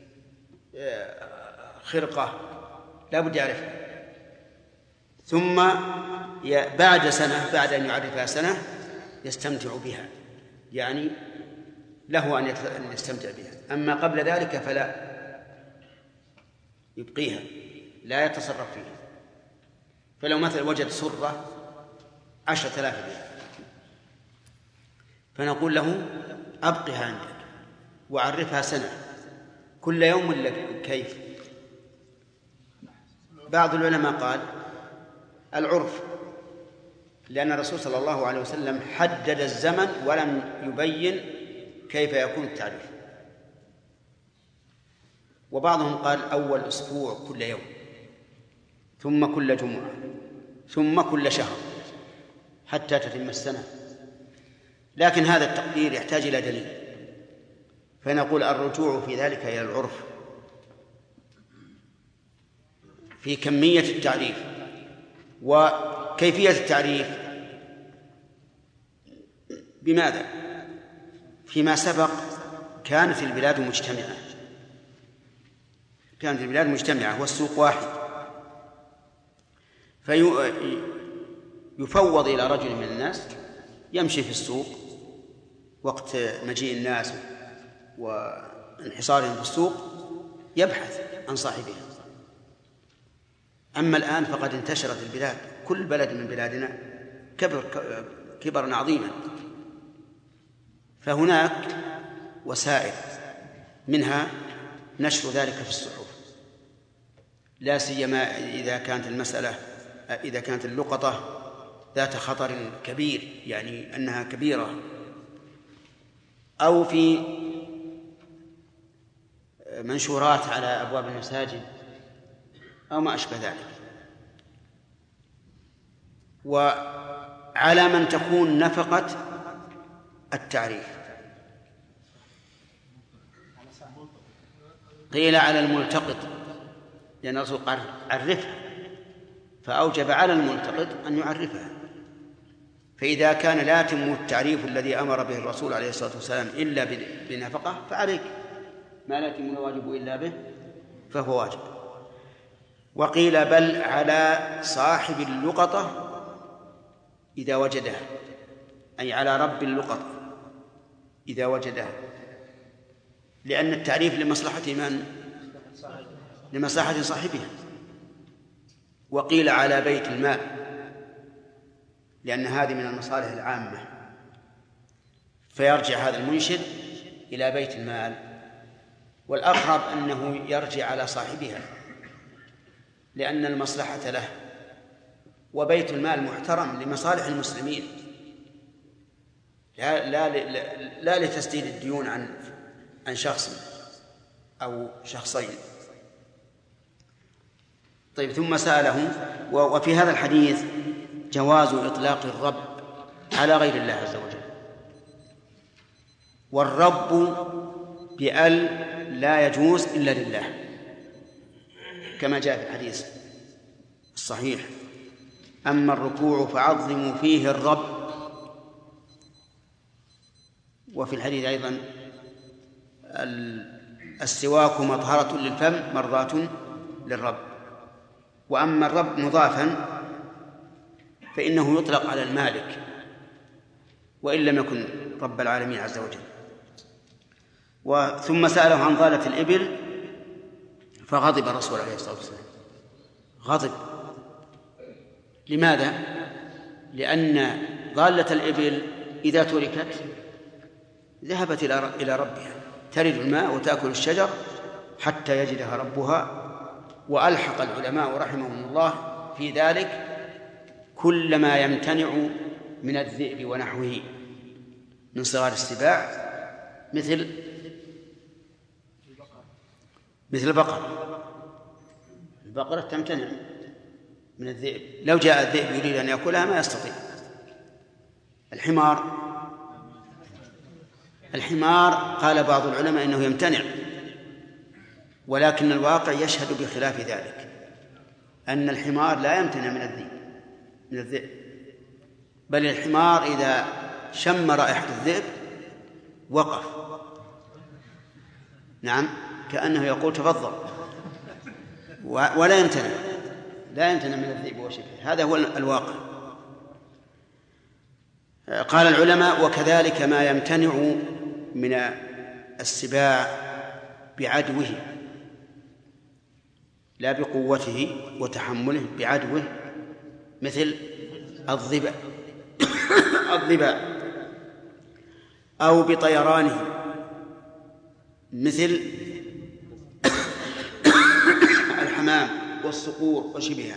خرقة، لا بد يعرفها. ثم بعد سنة بعد أن يعرفها سنة يستمتع بها، يعني له أن يستمتع بها. أما قبل ذلك فلا يبقيها، لا يتصرف فيها. فلو مثلا وجد سرة عشرة آلاف ريال فنقول له أبقها عندك وعرفها سنة كل يوم ولا كيف؟ بعض العلماء قال العرف، لأن الرسول صلى الله عليه وسلم حدد الزمن ولم يبين كيف يكون التعريف. وبعضهم قال أول أسبوع كل يوم، ثم كل جمعة، ثم كل شهر، حتى تتم السنة. لكن هذا التقدير يحتاج إلى دليل، فنقول الرجوع في ذلك إلى العرف في كمية التعريف وكيفية التعريف. بماذا؟ فيما سبق كانت البلاد مجتمعة، كانت البلاد مجتمعة والسوق واحد، فيفوض إلى رجل من الناس يمشي في السوق وقت مجيء الناس وانحصارهم في السوق يبحث عن صاحبها. أما الآن فقد انتشرت البلاد، كل بلد من بلادنا كبر كبرا عظيما، فهناك وسائل منها نشر ذلك في الصحف، لا سيما إذا كانت المسألة إذا كانت اللقطة ذات خطر كبير، يعني أنها كبيرة، أو في منشورات على أبواب المساجد أو ما أشبه ذلك. وعلى من تكون نفقة التعريف؟ قيل على الملتقط، لأن الرسول قال عرفها، فأوجب على الملتقط أن يعرفها. فإذا كان لا يتم التعريف الذي أمر به الرسول عليه الصلاة والسلام إلا بنفقة فعليك، ما لا يتم الواجب إلا به فهو واجب. وقيل بل على صاحب اللقطة إذا وجدها، أي على رب اللقطة إذا وجدها، لأن التعريف لمصلحة من؟ لمصلحة صاحبها. وقيل على بيت المال، لأن هذه من المصالح العامة، فيرجع هذا المنشد إلى بيت المال. والأقرب أنه يرجع على صاحبها لأن المصلحة له، وبيت المال محترم لمصالح المسلمين، لا, لا, لا, لا لتسديد الديون عن عن شخص أو شخصين. طيب، ثم سأله. وفي هذا الحديث جواز إطلاق الرب على غير الله عز وجل، والرب بأل لا يجوز إلا لله كما جاء في الحديث الصحيح: أما الركوع فعظموا فيه الرب. وفي الحديث أيضا: السواك مطهرة للفم مرضاة للرب. وأما الرب مضافا فإنه يطلق على المالك وإن لم يكن رب العالمين عز وجل. وثم سأله عن ضالة الإبل فغضب الرسول عليه الصلاة والسلام، غضب. لماذا؟ لأن ضالة الإبل إذا تركت ذهبت إلى ربها، ترد الماء وتأكل الشجر حتى يجدها ربها. وألحق العلماء رحمهم الله في ذلك كل ما يمتنع من الذئب ونحوه من صغار السباع، مثل مثل البقر. البقرة تمتنع من الذئب، لو جاء الذئب يريد أن يأكلها ما يستطيع. الحمار الحمار قال بعض العلماء إنه يمتنع، ولكن الواقع يشهد بخلاف ذلك، أن الحمار لا يمتنع من الذئب من الذئب بل الحمار إذا شم رائحة الذئب وقف، نعم، كأنه يقول تفضل، ولا يمتنع لا يمتنع من الذئب وشبهه. هذا هو الواقع. قال العلماء: وكذلك ما يمتنع من السباع بعدوه لا بقوته وتحمله، بعدوه، مثل الضباء الضباء أو بطيرانه، مثل الحمام والصقور وشبهها.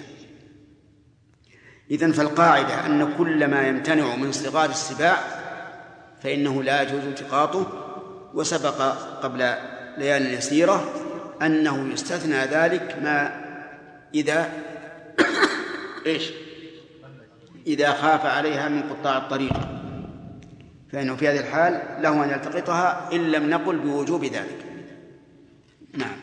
إذن فالقاعدة أن كل ما يمتنع من صغار السباع فإنه لا يجوز التقاطه. وسبق قبل ليال يسيرة أنه يستثنى ذلك ما إذا إيش إذا خاف عليها من قطاع الطريق، فإنه في هذه الحال له أن يلتقطها إن لم نقل بوجوب ذلك. نعم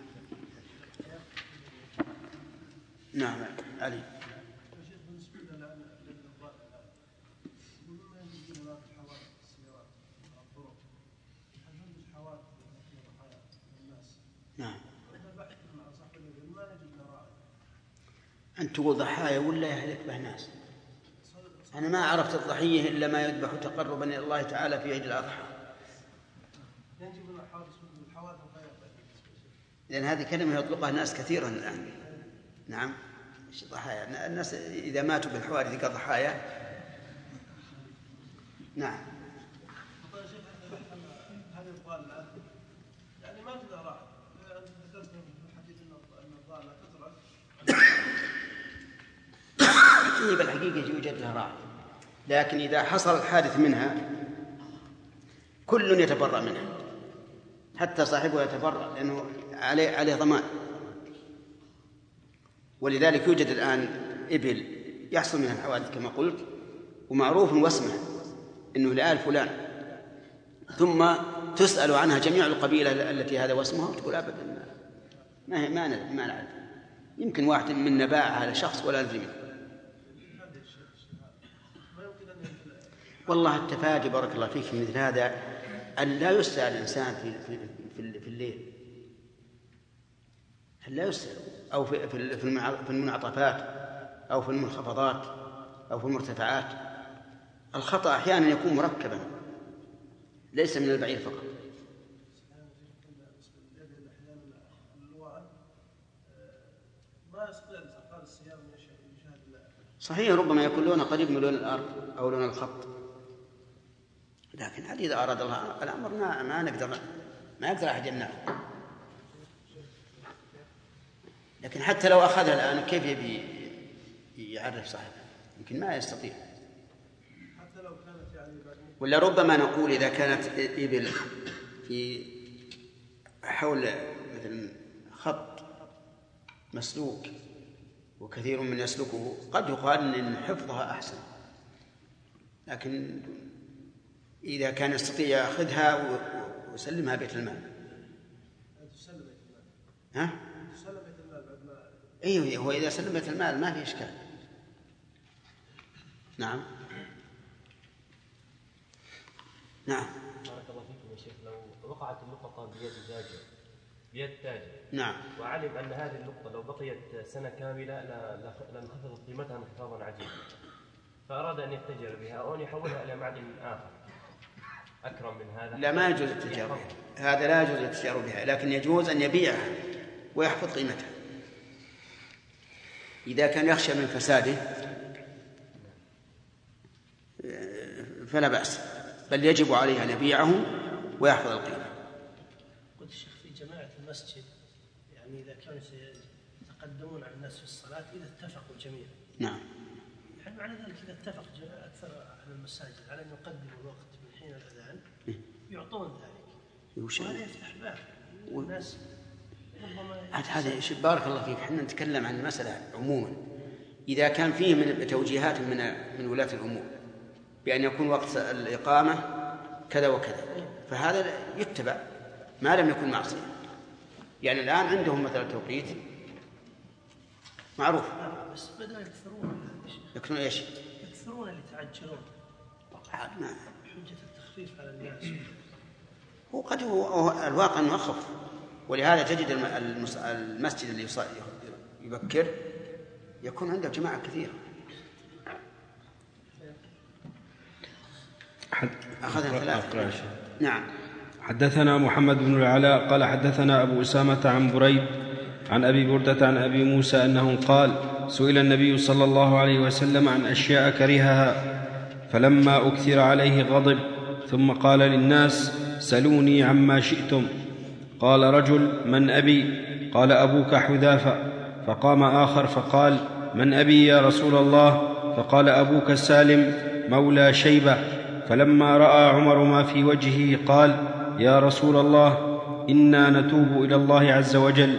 نعم علي. نعم، أن تقول ضحايا ولا يهلك به ناس؟ أنا ما عرفت الضحية إلا ما يذبح تقربا إلى الله تعالى في عيد الأضحى. لأن هذه كلمة يطلقها الناس كثيرا الآن. نعم، ضحايا الناس إذا ماتوا بالحوادث كضحايا. نعم. هذه الضالة يعني ما تدرى راح ذكرت في الحديث أن الضالة تترك. هي بالحقيقة يوجد لها راعي، لكن إذا حصل الحادث منها كل يتبرأ منها، حتى صاحبه يتبرأ لأنه عليه عليه ضمان. ولذلك يوجد الآن إبل يحصل منها الحوادث كما قلت، ومعروف واسمه إنه لآل فلان، ثم تسأل عنها جميع القبيلة التي هذا واسمها وتقول أبدا ما ما ما نعرف، يمكن واحد منا باعها لشخص ولا ندري منه. والله التفادي بارك الله فيك مثل هذا أن لا يسأل الإنسان في في في الليل، لا يسأل أو في في المنعطفات أو في المنخفضات أو في المرتفعات. الخطأ أحيانا يكون مركبا ليس من البعير فقط. صحيح، ربما يكون لونه قريب من لون الأرض أو لون الخط، لكن هذه إذا أراد الله الأمر ما ما نقدر ما يقدر أحد يمنعه. لكن حتى لو أخذها الآن كيف يبي يعرف صاحبه؟ يمكن ما يستطيع. حتى لو كانت يعني ولا ربما نقول إذا كانت إبل في حول مثل خط مسلوك وكثير من يسلكه قد يقال إن حفظها أحسن، لكن إذا كان يستطيع يأخذها ويسلمها بيت المال. ها؟ أيوه، هو إذا سلم بيت المال ما في إشكال. نعم. نعم. بارك الله فيكم يا شيخ، لو وقعت اللقطة بيد تاجر بيد تاجر نعم، وعلم أن هذه اللقطة لو بقيت سنة كاملة لانخفضت قيمتها انخفاضا عجيبا، فأراد أن يتجر بها أو أن يحولها إلى معدن آخر أكرم من هذا، لا ما يجوز التجار بها، هذا لا يجوز التجار بها، لكن يجوز أن يبيعها ويحفظ قيمتها إذا كان يخشى من فساده فلا بأس، بل يجب عليه أن يبيعه ويحفظ القيمة. قلت الشيخ في جماعة المسجد يعني إذا كانوا يتقدمون على الناس في الصلاة إذا اتفقوا جميعا. نعم. يعني معنى ذلك إذا اتفق أكثر أهل المساجد على أن يقدموا الوقت من حين الأذان يعطون ذلك، وهذا يفتح باب والناس هذا شيء. بارك الله فيك، احنا نتكلم عن المسألة عموما. إذا كان فيه من توجيهات من من ولاة الأمور بأن يكون وقت الإقامة كذا وكذا فهذا يتبع ما لم يكن معصية. يعني الآن عندهم مثلا توقيت معروف، بس بدأوا يكثرون يكثرون ايش؟ يكثرون اللي يتعجلون حجة التخفيف على الناس. هو قد هو الواقع انه اخف، ولهذا تجد المسجد اللي يبكر يكون عنده جماعة كثيرة. أخذنا ثلاثة. نعم. حدثنا محمد بن العلاء قال حدثنا أبو أسامة عن بريد عن أبي بردة عن أبي موسى أنه قال سئل النبي صلى الله عليه وسلم عن أشياء كرهها فلما أكثر عليه غضب ثم قال للناس سلوني عما شئتم. قال رجل من أبي؟ قال أبوك حذافة. فقام آخر فقال من أبي يا رسول الله؟ فقال أبوك سالم مولى شيبة. فلما رأى عمر ما في وجهه قال يا رسول الله إنا نتوب إلى الله عز وجل.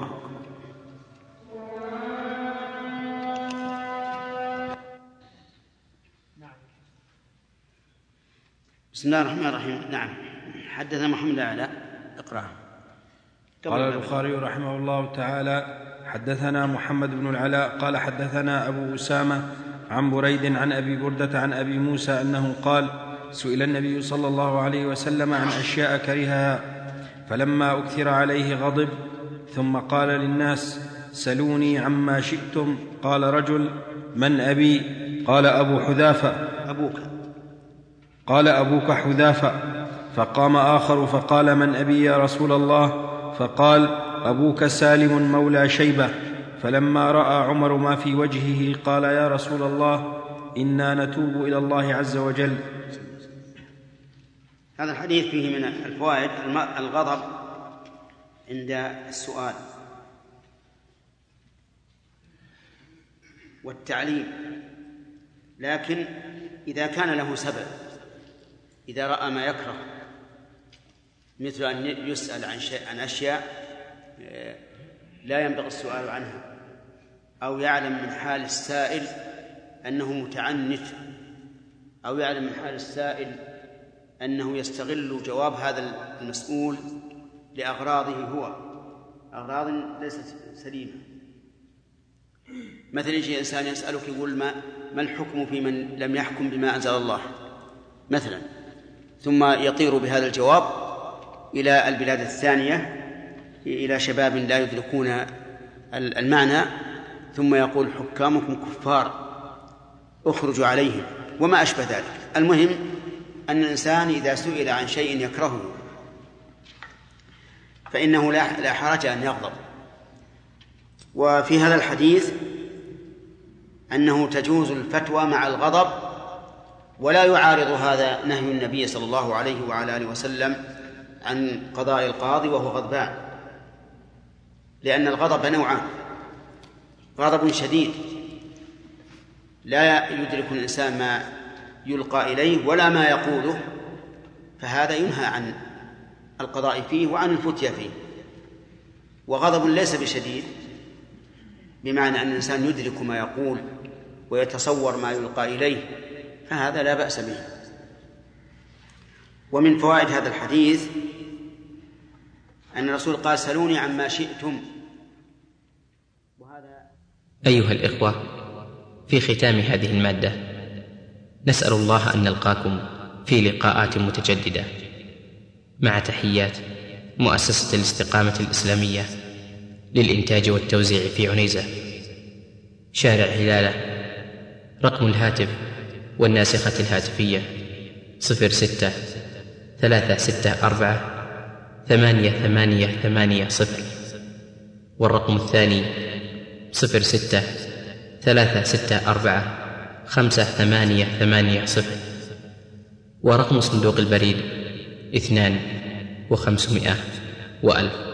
بسم الله الرحمن الرحيم. نعم. حدثنا محمد العلاء. اقرأ. قال البخاري رحمه الله تعالى حدثنا محمد بن العلاء قال حدثنا أبو أسامة عن بريد عن أبي بردة عن أبي موسى أنه قال سئل النبي صلى الله عليه وسلم عن أشياء كرهها فلما أكثر عليه غضب ثم قال للناس سلوني عما شئتم. قال رجل من أبي؟ قال أبو حذافة أبوك قال أبوك حذافة. فقام آخر فقال من أبي يا رسول الله؟ فقال أبوك سالم مولى شيبة. فلما رأى عمر ما في وجهه قال يا رسول الله إنا نتوب إلى الله عز وجل. هذا الحديث فيه من الفوائد الغضب عند السؤال والتعليم، لكن إذا كان له سبب، إذا رأى ما يكره مثل أن يسأل عن شيء عن أشياء لا ينبغي السؤال عنها، أو يعلم من حال السائل أنه متعنت، أو يعلم من حال السائل أنه يستغل جواب هذا المسؤول لأغراضه هو، أغراض ليست سليمة. مثل يجي إنسان يسألك يقول ما, ما الحكم في من لم يحكم بما أنزل الله مثلا، ثم يطير بهذا الجواب إلى البلاد الثانية إلى شباب لا يدركون المعنى، ثم يقول حكامكم كفار اخرجوا عليهم وما أشبه ذلك. المهم أن الإنسان إذا سئل عن شيء يكرهه فإنه لا حرج أن يغضب. وفي هذا الحديث أنه تجوز الفتوى مع الغضب، ولا يعارض هذا نهي النبي صلى الله عليه وعلى آله وسلم عن قضاء القاضي وهو غضبان، لأن الغضب نوعان: غضب شديد لا يدرك الإنسان ما يلقى إليه ولا ما يقوله، فهذا ينهى عن القضاء فيه وعن الفتيا فيه. وغضب ليس بشديد بمعنى أن الإنسان يدرك ما يقول ويتصور ما يلقى إليه، فهذا لا بأس به. ومن فوائد هذا الحديث أن الرسول قال سلوني عما شئتم. أيها الإخوة، في ختام هذه المادة نسأل الله أن نلقاكم في لقاءات متجددة، مع تحيات مؤسسة الاستقامة الإسلامية للإنتاج والتوزيع في عنيزة، شارع هلالة. رقم الهاتف والناسخة الهاتفية صفر ستة ثلاثة ستة أربعة ثمانية ثمانية ثمانية صفر، والرقم الثاني صفر ستة ثلاثة ستة أربعة خمسة ثمانية ثمانية صفر، ورقم صندوق البريد اثنان وخمسمائة وألف.